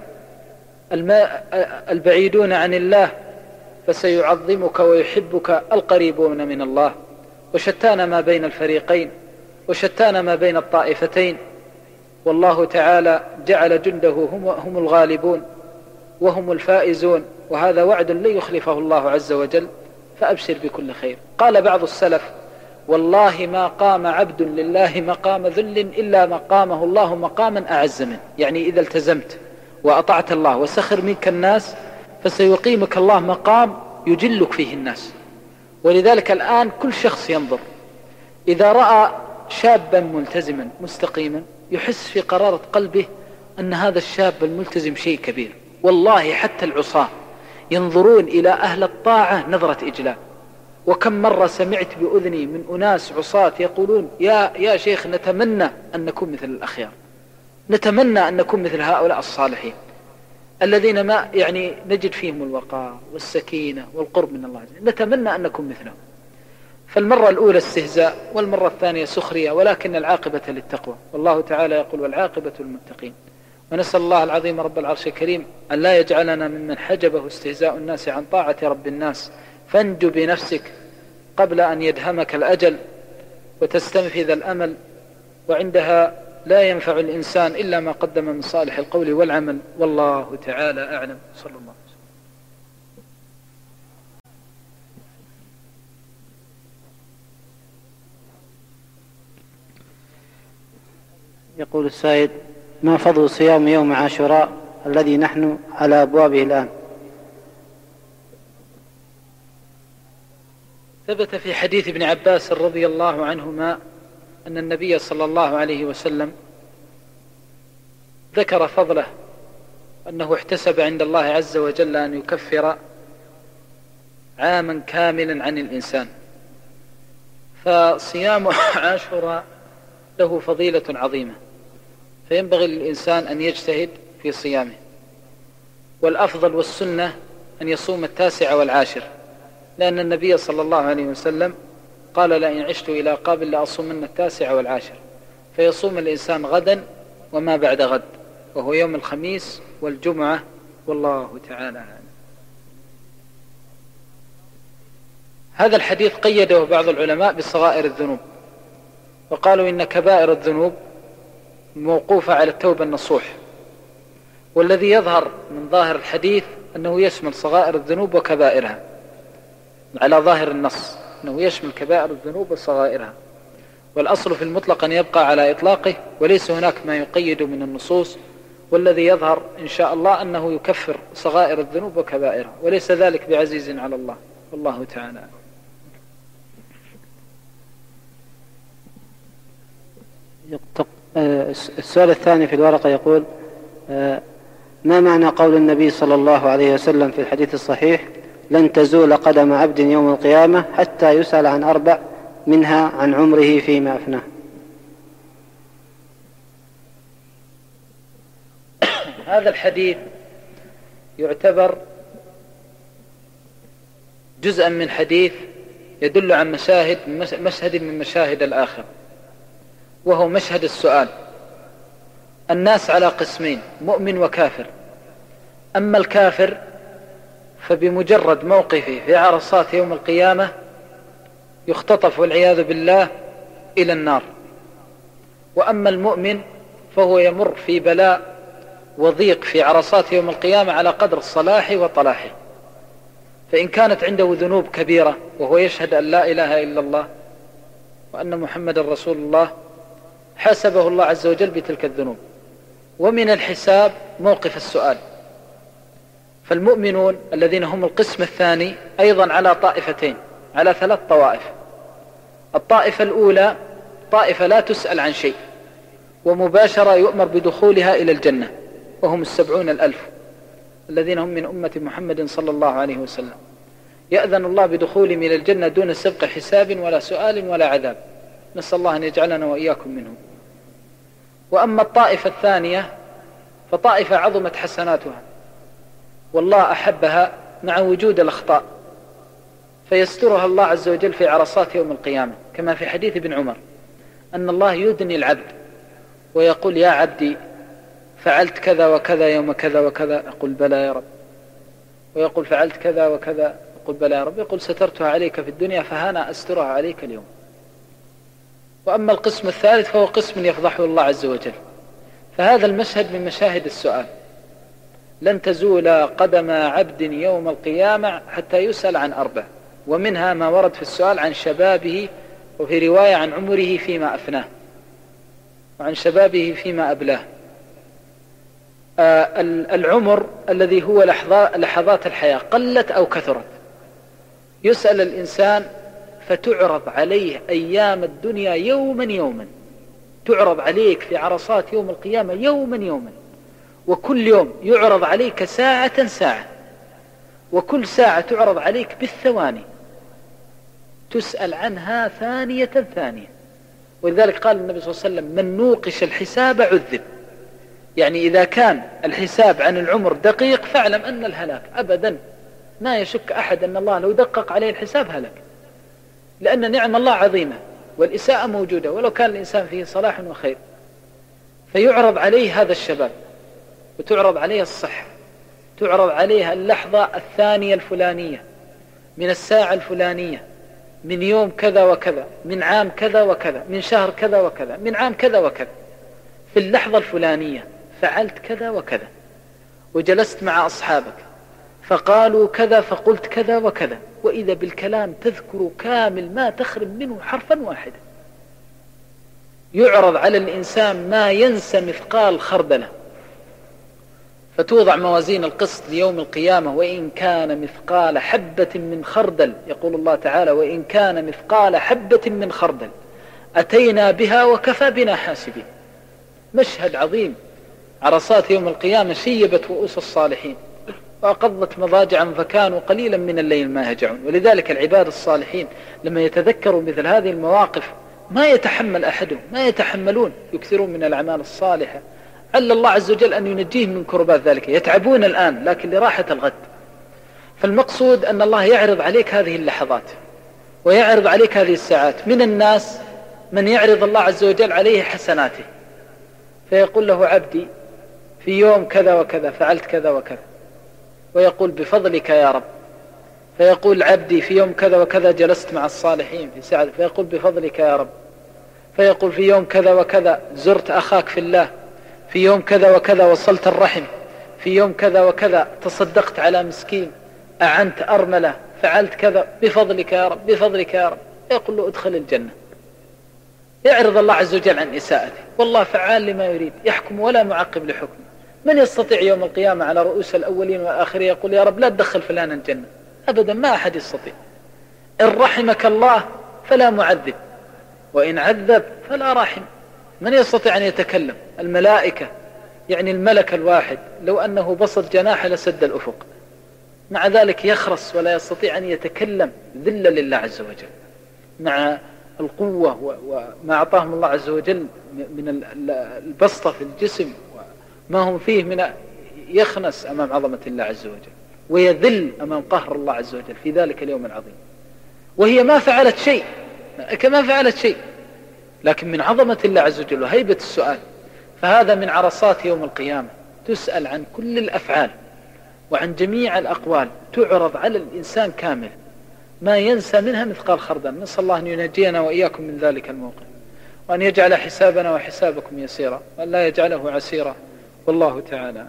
البعيدون عن الله فسيعظمك ويحبك القريبون من الله. وشتان ما بين الفريقين، وشتان ما بين الطائفتين، والله تعالى جعل جنده هم, هم الغالبون وهم الفائزون، وهذا وعد لن يخلفه الله عز وجل. فأبشر بكل خير. قال بعض السلف والله ما قام عبد لله مقام ذل إلا مقامه الله مقاما أعز منه. يعني إذا التزمت وأطعت الله وسخر منك الناس فسيقيمك الله مقام يجلك فيه الناس. ولذلك الآن كل شخص ينظر إذا رأى شابا ملتزما مستقيما يحس في قرارة قلبه أن هذا الشاب الملتزم شيء كبير. والله حتى العصاة ينظرون إلى أهل الطاعة نظرة إجلال. وكم مرة سمعت بأذني من أناس عصاة يقولون يا, يا شيخ نتمنى أن نكون مثل الأخيار، نتمنى أن نكون مثل هؤلاء الصالحين الذين ما يعني نجد فيهم الوقار والسكينة والقرب من الله، نتمنى أن نكون مثلهم. فالمرة الأولى استهزاء، والمرة الثانية سخرية، ولكن العاقبة للتقوى. والله تعالى يقول والعاقبة للمتقين. ونسأل الله العظيم رب العرش الكريم أن لا يجعلنا ممن حجبه استهزاء الناس عن طاعة رب الناس، فانج بنفسك قبل أن يدهمك الأجل وتستنفذ الأمل، وعندها لا ينفع الإنسان إلا ما قدم من صالح القول والعمل. والله تعالى أعلم. صلى الله عليه وسلم. يقول السائل ما فضل صيام يوم عاشوراء الذي نحن على أبوابه الآن؟ ثبت في حديث ابن عباس رضي الله عنهما أن النبي صلى الله عليه وسلم ذكر فضله أنه احتسب عند الله عز وجل أن يكفر عاما كاملا عن الإنسان. فصيام عاشوراء له فضيلة عظيمة، فينبغي للإنسان أن يجتهد في صيامه. والأفضل والسنة أن يصوم التاسع والعاشر، لأن النبي صلى الله عليه وسلم قال لئن عشت إلى قابل لأصومن التاسع والعاشر. فيصوم الإنسان غدا وما بعد غد، وهو يوم الخميس والجمعة. والله تعالى أعلم. هذا الحديث قيده بعض العلماء بصغائر الذنوب، وقالوا إن كبائر الذنوب موقوفة على التوبة النصوح، والذي يظهر من ظاهر الحديث أنه يشمل صغائر الذنوب وكبائرها، على ظاهر النص أنه يشمل كبائر الذنوب وصغائرها، والأصل في المطلق أن يبقى على إطلاقه وليس هناك ما يقيد من النصوص، والذي يظهر إن شاء الله أنه يكفر صغائر الذنوب وكبائرها، وليس ذلك بعزيز على الله، والله تعالى. السؤال الثاني في الورقة يقول: ما معنى قول النبي صلى الله عليه وسلم في الحديث الصحيح: لن تزول قدم عبد يوم القيامة حتى يسأل عن أربع، منها عن عمره فيما أفناه؟ هذا الحديث يعتبر جزءا من حديث يدل عن مشاهد مشهد من مشاهد الآخرة، وهو مشهد السؤال. الناس على قسمين: مؤمن وكافر. أما الكافر فبمجرد موقفه في عرصات يوم القيامة يختطف والعياذ بالله إلى النار، وأما المؤمن فهو يمر في بلاء وضيق في عرصات يوم القيامة على قدر الصلاح وطلاحه. فإن كانت عنده ذنوب كبيرة وهو يشهد أن لا إله إلا الله وأن محمد رسول الله، حاسبه الله عز وجل بتلك الذنوب. ومن الحساب موقف السؤال. فالمؤمنون الذين هم القسم الثاني أيضا على طائفتين، على ثلاث طوائف. الطائفة الأولى طائفة لا تسأل عن شيء ومباشرة يؤمر بدخولها إلى الجنة، وهم السبعون الألف الذين هم من أمة محمد صلى الله عليه وسلم، يأذن الله بدخولهم إلى الجنة دون سبق حساب ولا سؤال ولا عذاب. نسأل الله أن يجعلنا وإياكم منهم. وأما الطائفة الثانية فطائفة عظمت حسناتها والله أحبها مع وجود الأخطاء، فيسترها الله عز وجل في عرصات يوم القيامة، كما في حديث ابن عمر أن الله يدني العبد ويقول: يا عبدي فعلت كذا وكذا يوم كذا وكذا، يقول: بلى يا رب. ويقول: فعلت كذا وكذا، يقول: بلى يا رب. يقول: سترتها عليك في الدنيا فهانا أسترها عليك اليوم. وأما القسم الثالث فهو قسم يفضحه الله عز وجل. فهذا المشهد من مشاهد السؤال: لن تزول قدم عبد يوم القيامة حتى يسأل عن أربع، ومنها ما ورد في السؤال عن شبابه، وفي رواية عن عمره فيما أفناه، وعن شبابه فيما أبلاه. آه العمر الذي هو لحظات الحياة قلت أو كثرت، يسأل الإنسان فتعرض عليه أيام الدنيا يوما يوما، تعرض عليك في عرصات يوم القيامة يوما يوما، وكل يوم يعرض عليك ساعة ساعة، وكل ساعة تعرض عليك بالثواني، تسأل عنها ثانية ثانية. ولذلك قال النبي صلى الله عليه وسلم: من نوقش الحساب عذب. يعني إذا كان الحساب عن العمر دقيق فاعلم أن الهلاك أبدا، ما يشك أحد أن الله لو دقق عليه الحساب هلك، لأن نعم الله عظيمة والإساءة موجودة ولو كان الإنسان فيه صلاح وخير. فيعرض عليه هذا الشباب، وتعرض عليه الصحة، تعرض عليه اللحظة الثانية الفلانية من الساعة الفلانية، من يوم كذا وكذا، من عام كذا وكذا، من شهر كذا وكذا، من عام كذا وكذا، في اللحظة الفلانية فعلت كذا وكذا، وجلست مع أصحابك فقالوا كذا فقلت كذا وكذا، وإذا بالكلام تذكر كامل ما تخرم منه حرفا واحدا. يعرض على الإنسان ما ينسى مثقال خردلة، فتوضع موازين القسط ليوم القيامة: وإن كان مثقال حبة من خردل، يقول الله تعالى: وإن كان مثقال حبة من خردل أتينا بها وكفى بنا حاسبين. مشهد عظيم. عرصات يوم القيامة شيبت رؤوس الصالحين وأقضت مضاجعا فكانوا قليلا من الليل ما يهجعون. ولذلك العباد الصالحين لما يتذكروا مثل هذه المواقف ما يتحمل أحدهم، ما يتحملون، يكثرون من الأعمال الصالحة، عل الله عز وجل أن ينجيهم من كربات ذلك. يتعبون الآن لكن لراحة الغد. فالمقصود أن الله يعرض عليك هذه اللحظات ويعرض عليك هذه الساعات. من الناس من يعرض الله عز وجل عليه حسناته فيقول له: عبدي في يوم كذا وكذا فعلت كذا وكذا، ويقول: بفضلك يا رب. فيقول: عبدي في يوم كذا وكذا جلست مع الصالحين في ساعة، فيقول: بفضلك يا رب. فيقول في يوم كذا وكذا زرت أخاك في الله، في يوم كذا وكذا وصلت الرحم، في يوم كذا وكذا تصدقت على مسكين، أعنت أرملة، فعلت كذا بفضلك يا رب بفضلك يا رب. يقول له ادخل الجنة. يعرض الله عز وجل عن إساءته، والله فعال لما يريد، يحكم ولا معقب لحكمه. من يستطيع يوم القيامة على رؤوس الأولين والآخرين يقول يا رب لا تدخل فلانا الجنة؟ أبدا، ما أحد يستطيع. إن رحمك الله فلا معذب، وإن عذب فلا رحم. من يستطيع أن يتكلم؟ الملائكة، يعني الملك الواحد لو أنه بسط جناحه لسد الأفق، مع ذلك يخرس ولا يستطيع أن يتكلم ذلا لله عز وجل، مع القوة وما أعطاهم الله عز وجل من البسطة في الجسم وما هم فيه من يخنس أمام عظمة الله عز وجل ويذل أمام قهر الله عز وجل في ذلك اليوم العظيم، وهي ما فعلت شيء، كما فعلت شيء، لكن من عظمة الله عز وجل وهيبة السؤال. فهذا من عرصات يوم القيامة، تسأل عن كل الأفعال وعن جميع الأقوال، تعرض على الإنسان كامل، ما ينسى منها مثقال خردل. نسأل الله أن ينجينا وإياكم من ذلك الموقف، وأن يجعل حسابنا وحسابكم يسيرا، وأن لا يجعله عسيرا، والله تعالى.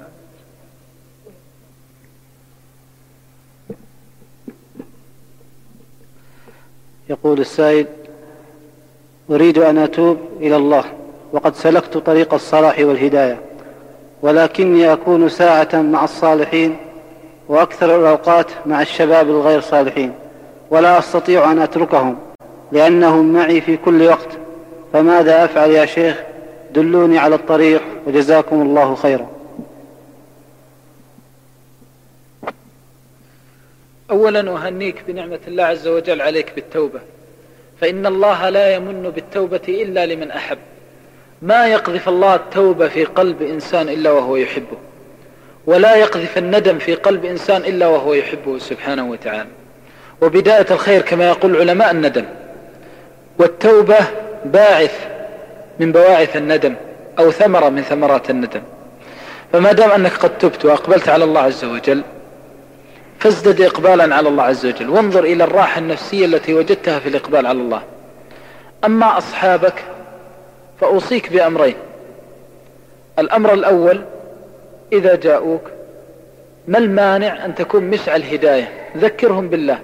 يقول السائل: أريد أن أتوب إلى الله وقد سلكت طريق الصلاح والهداية، ولكني أكون ساعة مع الصالحين وأكثر الأوقات مع الشباب الغير صالحين، ولا أستطيع أن أتركهم لأنهم معي في كل وقت، فماذا أفعل يا شيخ؟ دلوني على الطريق وجزاكم الله خيرا. أولا أهنيك بنعمة الله عز وجل عليك بالتوبة، فإن الله لا يمن بالتوبة إلا لمن أحب. ما يقذف الله التوبة في قلب إنسان إلا وهو يحبه، ولا يقذف الندم في قلب إنسان إلا وهو يحبه سبحانه وتعالى. وبداية الخير كما يقول العلماء الندم، والتوبة باعث من بواعث الندم أو ثمرة من ثمرات الندم. فما دام أنك قد تبت وأقبلت على الله عز وجل، فازدد إقبالا على الله عز وجل، وانظر إلى الراحة النفسية التي وجدتها في الإقبال على الله. أما أصحابك فأوصيك بأمرين: الأمر الأول، إذا جاءوك ما المانع أن تكون مشعل هداية، ذكرهم بالله.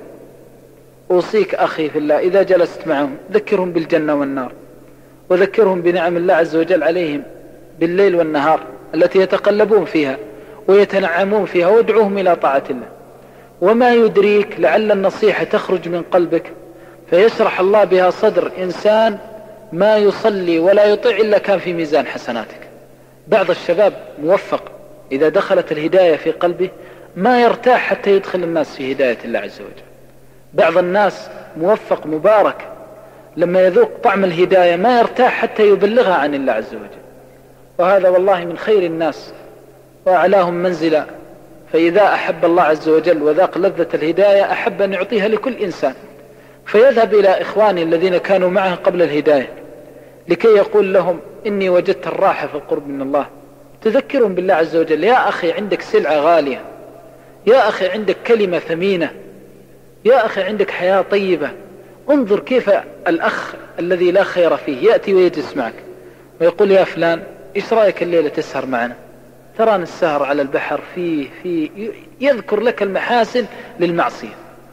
أوصيك أخي في الله إذا جلست معهم ذكرهم بالجنة والنار، وذكرهم بنعم الله عز وجل عليهم بالليل والنهار التي يتقلبون فيها ويتنعمون فيها، وادعوهم إلى طاعة الله. وما يدريك لعل النصيحة تخرج من قلبك فيشرح الله بها صدر إنسان ما يصلي ولا يطيع إلا كان في ميزان حسناتك. بعض الشباب موفق إذا دخلت الهداية في قلبه ما يرتاح حتى يدخل الناس في هداية الله عز وجل. بعض الناس موفق مبارك لما يذوق طعم الهداية ما يرتاح حتى يبلغها عن الله عز وجل، وهذا والله من خير الناس وأعلاهم منزلا. فإذا أحب الله عز وجل وذاق لذة الهداية أحب أن يعطيها لكل إنسان، فيذهب إلى إخوانه الذين كانوا معه قبل الهداية لكي يقول لهم إني وجدت الراحة في القرب من الله. تذكرهم بالله عز وجل: يا أخي عندك سلعة غالية، يا أخي عندك كلمة ثمينة، يا أخي عندك حياة طيبة. انظر كيف الأخ الذي لا خير فيه يأتي ويجلس معك ويقول: يا فلان إيش رأيك الليلة تسهر معنا؟ تران السهر على البحر فيه فيه يذكر لك المحاسن للمعصية.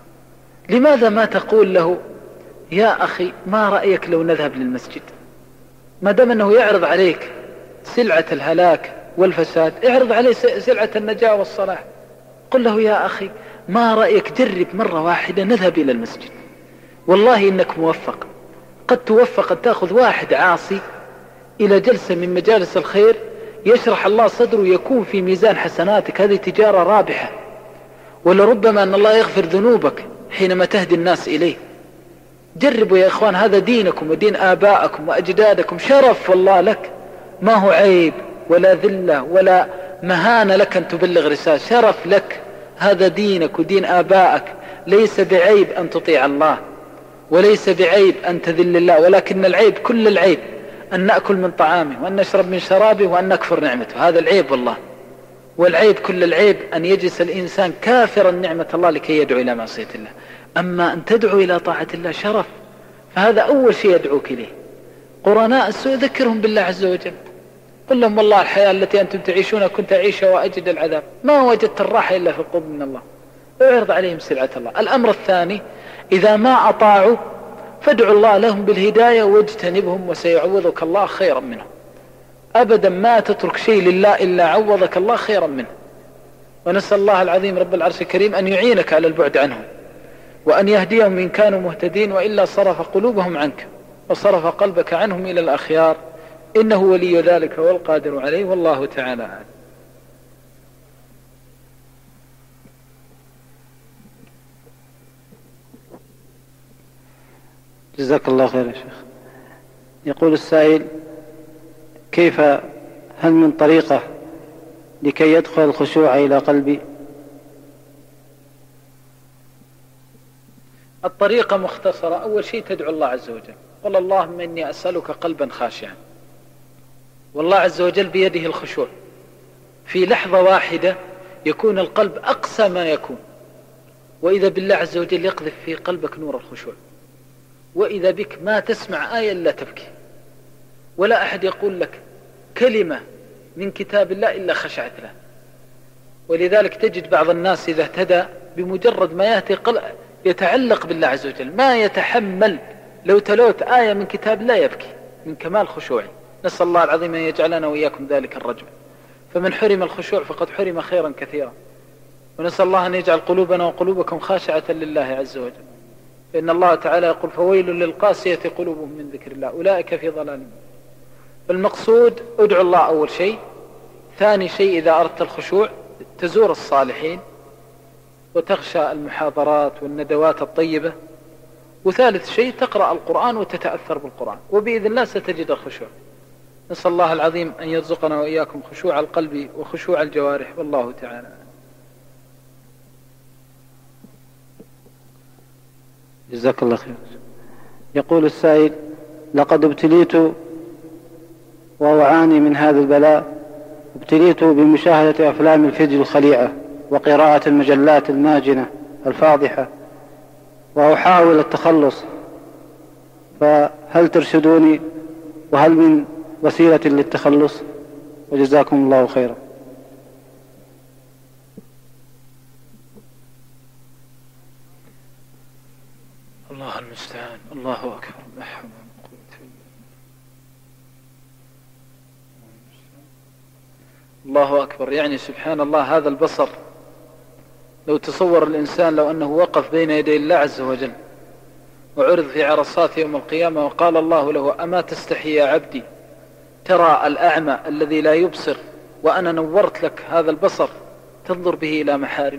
لماذا ما تقول له: يا أخي ما رأيك لو نذهب للمسجد؟ ما دام أنه يعرض عليك سلعة الهلاك والفساد، اعرض عليه سلعة النجاة والصلاح. قل له: يا أخي ما رأيك جرب مرة واحدة نذهب إلى المسجد، والله إنك موفق. قد توفق أن تأخذ واحد عاصي إلى جلسة من مجالس الخير يشرح الله صدره يكون في ميزان حسناتك، هذه تجارة رابحة. ولربما أن الله يغفر ذنوبك حينما تهدي الناس إليه. جربوا يا إخوان، هذا دينكم ودين آبائكم وأجدادكم، شرف والله لك، ما هو عيب ولا ذلة ولا مهانة لك أن تبلغ رسالة، شرف لك. هذا دينك ودين آبائك، ليس بعيب أن تطيع الله وليس بعيب أن تذل الله، ولكن العيب كل العيب أن نأكل من طعامه وأن نشرب من شرابه وأن نكفر نعمته، هذا العيب والله. والعيب كل العيب أن يجلس الإنسان كافرا نعمة الله لكي يدعو إلى معصية الله. أما أن تدعو إلى طاعة الله شرف، فهذا أول شيء يدعوك إليه. قرناء السوء ذكرهم بالله عز وجل، قل لهم والله الحياة التي أنتم تعيشون كنت أعيشها وأجد العذاب، ما وجدت الراحة إلا في القرب من الله. اعرض عليهم سلعة الله. الأمر الثاني، إذا ما أطاعوا فادعوا الله لهم بالهداية واجتنبهم وسيعوضك الله خيرا منهم. أبدا ما تترك شيء لله إلا عوضك الله خيرا منه. ونسأل الله العظيم رب العرش الكريم أن يعينك على البعد عنهم، وأن يهديهم إن كانوا مهتدين، وإلا صرف قلوبهم عنك وصرف قلبك عنهم إلى الأخيار، إنه ولي ذلك والقادر عليه، والله تعالى أعلم. جزاك الله خير يا شيخ. يقول السائل: كيف هل من طريقة لكي يدخل الخشوع إلى قلبي؟ الطريقة مختصرة. أول شيء تدعو الله عز وجل، قل اللهم إني أسألك قلبا خاشعا. والله عز وجل بيده الخشوع، في لحظة واحدة يكون القلب أقسى ما يكون، وإذا بالله عز وجل يقذف في قلبك نور الخشوع، وإذا بك ما تسمع آية إلا تبكي، ولا أحد يقول لك كلمة من كتاب الله إلا خشعت له. ولذلك تجد بعض الناس إذا اهتدى بمجرد ما يأتي قلب يتعلق بالله عز وجل، ما يتحمل لو تلوت آية من كتاب لا يبكي من كمال خشوعه. نسأل الله العظيم أن يجعلنا وإياكم ذلك الرجل. فمن حرم الخشوع فقد حرم خيرا كثيرا. ونسأل الله أن يجعل قلوبنا وقلوبكم خاشعة لله عز وجل، فإن الله تعالى يقول: فويل للقاسية قلوبهم من ذكر الله أولئك في ضلال. فالمقصود ادعو الله أول شيء. ثاني شيء، إذا أردت الخشوع تزور الصالحين وتغشى المحاضرات والندوات الطيبة. وثالث شيء تقرأ القرآن وتتأثر بالقرآن، وبإذن الله ستجد الخشوع. نسأل الله العظيم أن يرزقنا وإياكم خشوع القلب وخشوع الجوارح، والله تعالى. جزاك الله خير. يقول السائل: لقد ابتليت وأعاني من هذا البلاء. ابتليت بمشاهدة أفلام الفيديو الخليعة وقراءة المجلات الماجنة الفاضحة، وأحاول التخلص، فهل ترشدوني؟ وهل من وسيلة للتخلص؟ وجزاكم الله خيرا. الله المستعان. الله أكبر. لا حول ولا قوة إلا بالله. الله أكبر. يعني سبحان الله، هذا البصر لو تصور الإنسان لو أنه وقف بين يدي الله عز وجل وعرض في عرصات يوم القيامة وقال الله له: أما تستحي يا عبدي ترى الأعمى الذي لا يبصر وأنا نورت لك هذا البصر تنظر به إلى محارم.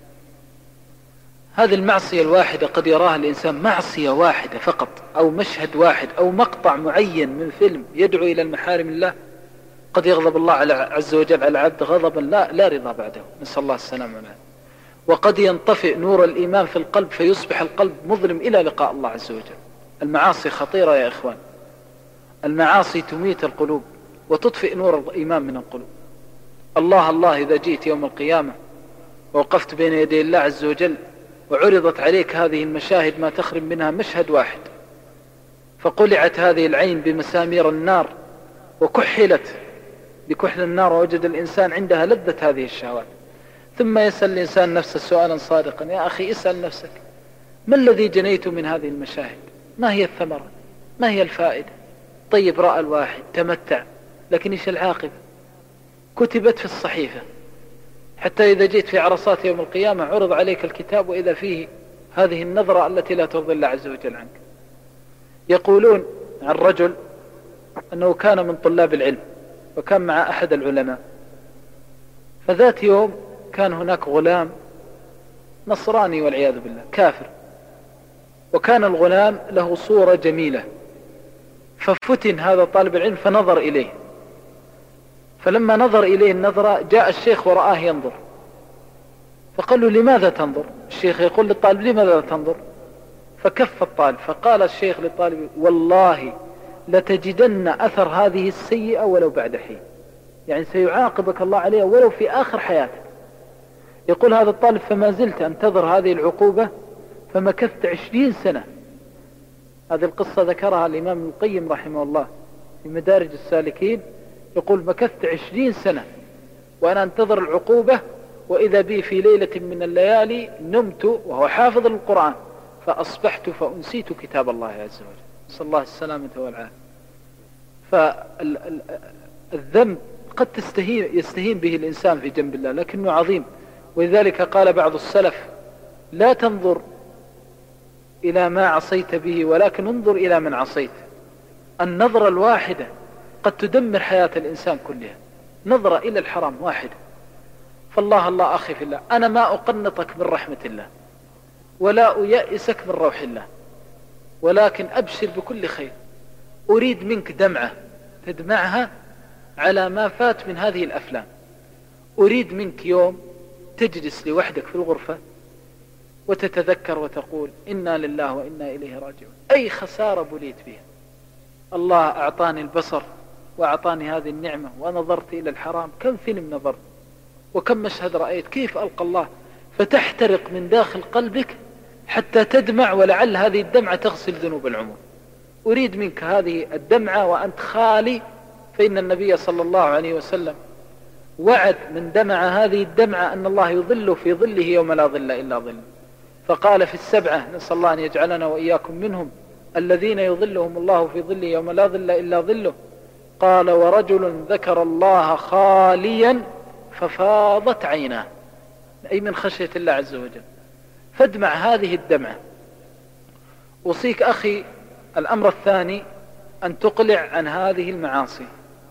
هذه المعصية الواحدة قد يراها الإنسان، معصية واحدة فقط، أو مشهد واحد، أو مقطع معين من فيلم يدعو إلى المحارم الله، قد يغضب الله عز وجل على العبد غضبا لا, لا رضا بعده، نسأل الله السلامة والعافية. وقد ينطفئ نور الإيمان في القلب فيصبح القلب مظلم إلى لقاء الله عز وجل. المعاصي خطيرة يا إخوان، المعاصي تميت القلوب وتطفئ نور الإيمان من القلوب. الله الله إذا جئت يوم القيامة ووقفت بين يدي الله عز وجل وعرضت عليك هذه المشاهد ما تخرم منها مشهد واحد، فقلعت هذه العين بمسامير النار وكحلت بكحل النار، ووجد الإنسان عندها لذة هذه الشهوات، ثم يسأل الإنسان نفسه سؤالا صادقا: يا أخي اسأل نفسك، ما الذي جنيت من هذه المشاهد؟ ما هي الثمرة؟ ما هي الفائدة؟ طيب رأى الواحد تمتع، لكن إيش العاقبة؟ كتبت في الصحيفة، حتى إذا جيت في عرصات يوم القيامة عرض عليك الكتاب وإذا فيه هذه النظرة التي لا ترضي الله عز وجل عنك. يقولون عن رجل أنه كان من طلاب العلم وكان مع أحد العلماء، فذات يوم كان هناك غلام نصراني والعياذ بالله كافر، وكان الغلام له صورة جميلة، ففتن هذا طالب العلم فنظر إليه، فلما نظر إليه النظرة جاء الشيخ ورآه ينظر، فقال له: لماذا تنظر؟ الشيخ يقول للطالب: لماذا تنظر؟ فكف الطالب، فقال الشيخ للطالب: والله لتجدن أثر هذه السيئة ولو بعد حين، يعني سيعاقبك الله عليها ولو في آخر حياتك. يقول هذا الطالب: فما زلت أنتظر هذه العقوبة، فمكثت عشرين سنة هذه القصة ذكرها الإمام ابن القيم رحمه الله في مدارج السالكين، يقول مكثت عشرين سنة وأنا أنتظر العقوبة، وإذا بي في ليلة من الليالي نمت وهو حافظ القرآن فأصبحت فأنسيت كتاب الله عز وجل، نسأل الله السلامة والعافية. فالذنب قد تستهين يستهين به الإنسان في جنب الله لكنه عظيم، ولذلك قال بعض السلف لا تنظر إلى ما عصيت به ولكن انظر إلى من عصيت. النظرة الواحدة قد تدمر حياة الإنسان كلها، نظرة إلى الحرام واحدة. فالله الله أخي في الله، أنا ما أقنطك من رحمة الله ولا أيأسك من روح الله، ولكن أبشر بكل خير. أريد منك دمعة تدمعها على ما فات من هذه الأفلام. أريد منك يوم تجلس لوحدك في الغرفة وتتذكر وتقول إنا لله وإنا إليه راجعون. أي خسارة بليت بها. الله أعطاني البصر وأعطاني هذه النعمة ونظرت إلى الحرام، كم فيلم نظرت وكم مشهد رأيت، كيف ألقى الله، فتحترق من داخل قلبك حتى تدمع، ولعل هذه الدمعة تغسل ذنوب العمر. أريد منك هذه الدمعة وأنت خالي، فإن النبي صلى الله عليه وسلم وعد من دمع هذه الدمعة أن الله يظل في ظله يوم لا ظل إلا ظله، فقال في السبعة، نسأل الله أن يجعلنا وإياكم منهم، الذين يظلهم الله في ظله يوم لا ظل إلا ظله، قال ورجل ذكر الله خاليا ففاضت عيناه، أي من خشية الله عز وجل. فادمع هذه الدمعة. أوصيك أخي الأمر الثاني أن تقلع عن هذه المعاصي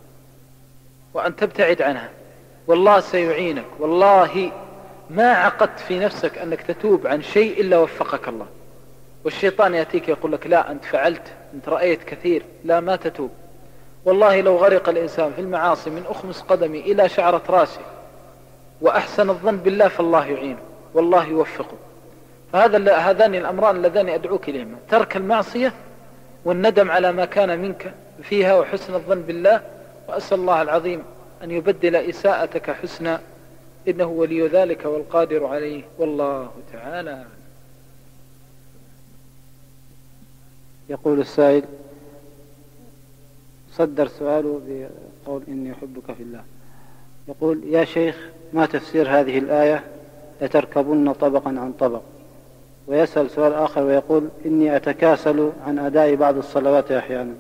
وأن تبتعد عنها، والله سيعينك. والله ما عقدت في نفسك أنك تتوب عن شيء إلا وفقك الله. والشيطان يأتيك يقول لك لا أنت فعلت، أنت رأيت كثير، لا ما تتوب. والله لو غرق الإنسان في المعاصي من أخمص قدمي إلى شعرة راسي وأحسن الظن بالله فالله يعينه والله يوفقه. فهذا هذان الأمران اللذان أدعوك إليهما، ترك المعصية والندم على ما كان منك فيها وحسن الظن بالله. وأسأل الله العظيم أن يبدل إساءتك حسنا، إنه ولي ذلك والقادر عليه، والله تعالى. يقول السائل، صدر سؤاله بقول إني أحبك في الله. يقول يا شيخ ما تفسير هذه الآية لتركبن طبقا عن طبق؟ ويسأل سؤال آخر ويقول إني أتكاسل عن أداء بعض الصلوات أحيانا.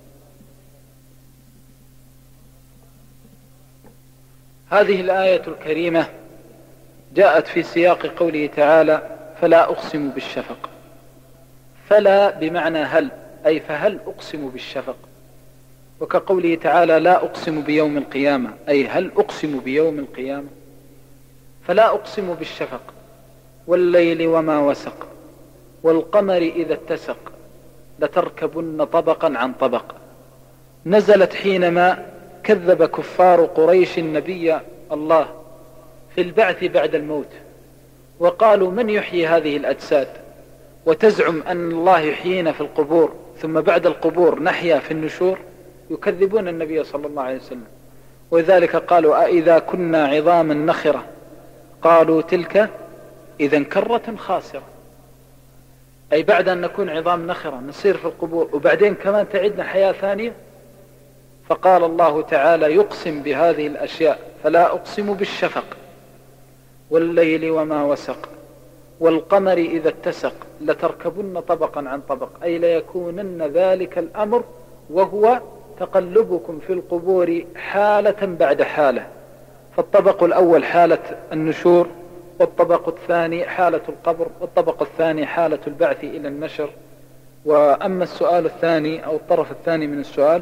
هذه الآية الكريمة جاءت في سياق قوله تعالى فلا أقسم بالشفق. فلا بمعنى هل، أي فهل أقسم بالشفق. وكقوله تعالى لا أقسم بيوم القيامة، أي هل أقسم بيوم القيامة. فلا أقسم بالشفق والليل وما وسق والقمر إذا اتسق لتركبن طبقا عن طبق. نزلت حينما كذب كفار قريش النبي الله في البعث بعد الموت، وقالوا من يحيي هذه الأجساد، وتزعم أن الله يحيينا في القبور ثم بعد القبور نحيا في النشور. يكذبون النبي صلى الله عليه وسلم. وذلك قالوا أئذا كنا عظاما نخرة، قالوا تلك إذا كرة خاسرة، أي بعد أن نكون عظام نخرة نصير في القبور وبعدين كمان تعدنا حياة ثانية. فقال الله تعالى يقسم بهذه الأشياء، فلا أقسم بالشفق والليل وما وسق والقمر إذا اتسق لتركبن طبقا عن طبق، أي ليكونن ذلك الأمر وهو تقلبكم في القبور حالة بعد حالة. فالطبق الأول حالة النشور، والطبق الثاني حالة القبر، والطبق الثاني حالة البعث إلى النشر. وأما السؤال الثاني أو الطرف الثاني من السؤال،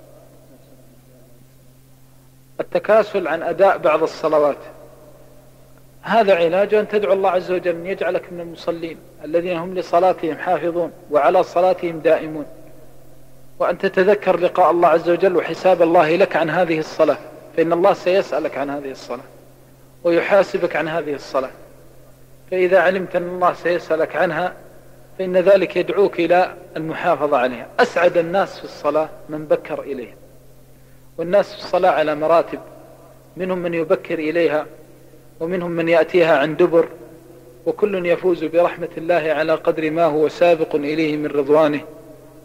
التكاسل عن أداء بعض الصلوات، هذا علاج أن تدعو الله عز وجل أن يجعلك من المصلين الذين هم لصلاتهم حافظون وعلى صلاتهم دائمون، وأن تتذكر لقاء الله عز وجل وحساب الله لك عن هذه الصلاة، فإن الله سيسألك عن هذه الصلاة ويحاسبك عن هذه الصلاة. فإذا علمت أن الله سيسألك عنها فإن ذلك يدعوك إلى المحافظة عليها. أسعد الناس في الصلاة من بكر إليها، والناس في الصلاة على مراتب، منهم من يبكر إليها ومنهم من يأتيها عن دبر، وكل يفوز برحمة الله على قدر ما هو سابق إليه من رضوانه.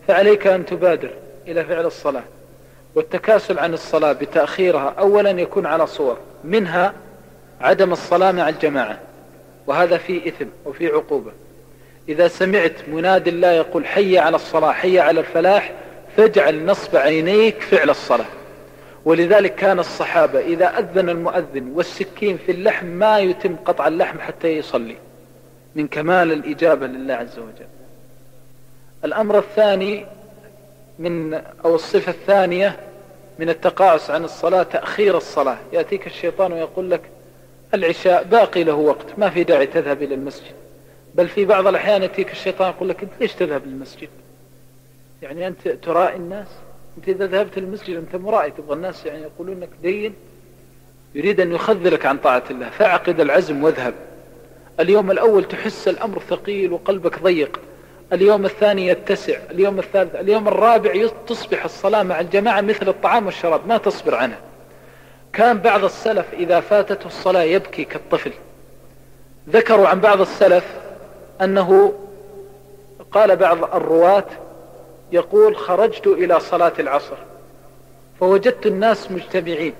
فعليك أن تبادر إلى فعل الصلاة. والتكاسل عن الصلاة بتأخيرها أولا يكون على صور، منها عدم الصلاة مع الجماعة، وهذا فيه إثم وفيه عقوبة. إذا سمعت مناد الله يقول حي على الصلاة حي على الفلاح فاجعل نصب عينيك فعل الصلاة. ولذلك كان الصحابة إذا أذن المؤذن والسكين في اللحم ما يتم قطع اللحم حتى يصلي، من كمال الإجابة لله عز وجل. الأمر الثاني من أو الصفة الثانية من التقاعس عن الصلاة تأخير الصلاة. يأتيك الشيطان ويقول لك العشاء باقي له وقت، ما في داعي تذهب إلى المسجد. بل في بعض الأحيان يأتيك الشيطان يقول لك أنت ليش تذهب للمسجد؟ يعني أنت ترائي الناس؟ أنت إذا ذهبت للمسجد أنت مرائي، تبغى الناس يعني يقولون لك دين، يريد أن يخذلك عن طاعة الله. فاعقد العزم واذهب. اليوم الأول تحس الأمر ثقيل وقلبك ضيق، اليوم الثاني يتسع، اليوم الثالث، اليوم الرابع تصبح الصلاة مع الجماعة مثل الطعام والشراب ما تصبر عنها. كان بعض السلف إذا فاتته الصلاة يبكي كالطفل. ذكروا عن بعض السلف أنه قال بعض الرواة يقول خرجت إلى صلاة العصر فوجدت الناس مجتمعين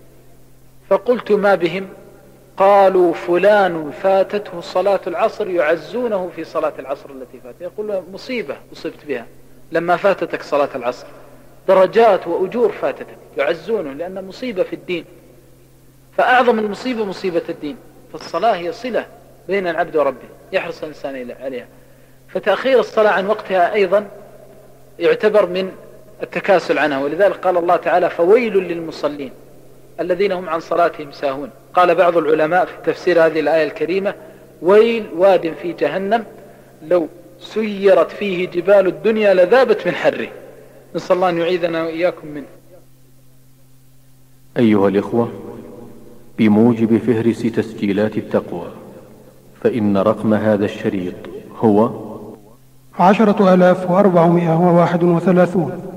فقلت ما بهم؟ قالوا فلان فاتته صلاة العصر يعزونه في صلاة العصر التي فاتت. يقول مصيبة أصبت بها لما فاتتك صلاة العصر، درجات وأجور فاتتك، يعزونه لأن مصيبة في الدين. فأعظم المصيبة مصيبة الدين. فالصلاة هي صلة بين العبد وربه يحرص الإنسان عليها. فتأخير الصلاة عن وقتها أيضا يعتبر من التكاسل عنها. ولذلك قال الله تعالى فويل للمصلين الذين هم عن صلاتهم ساهون. قال بعض العلماء في تفسير هذه الآية الكريمة ويل واد في جهنم لو سيرت فيه جبال الدنيا لذابت من حره. نسأل الله أن يعيذنا وإياكم منه. أيها الإخوة، بموجب فهرس تسجيلات التقوى فإن رقم هذا الشريط هو عشرة آلاف وأربعمائة وواحد وثلاثون.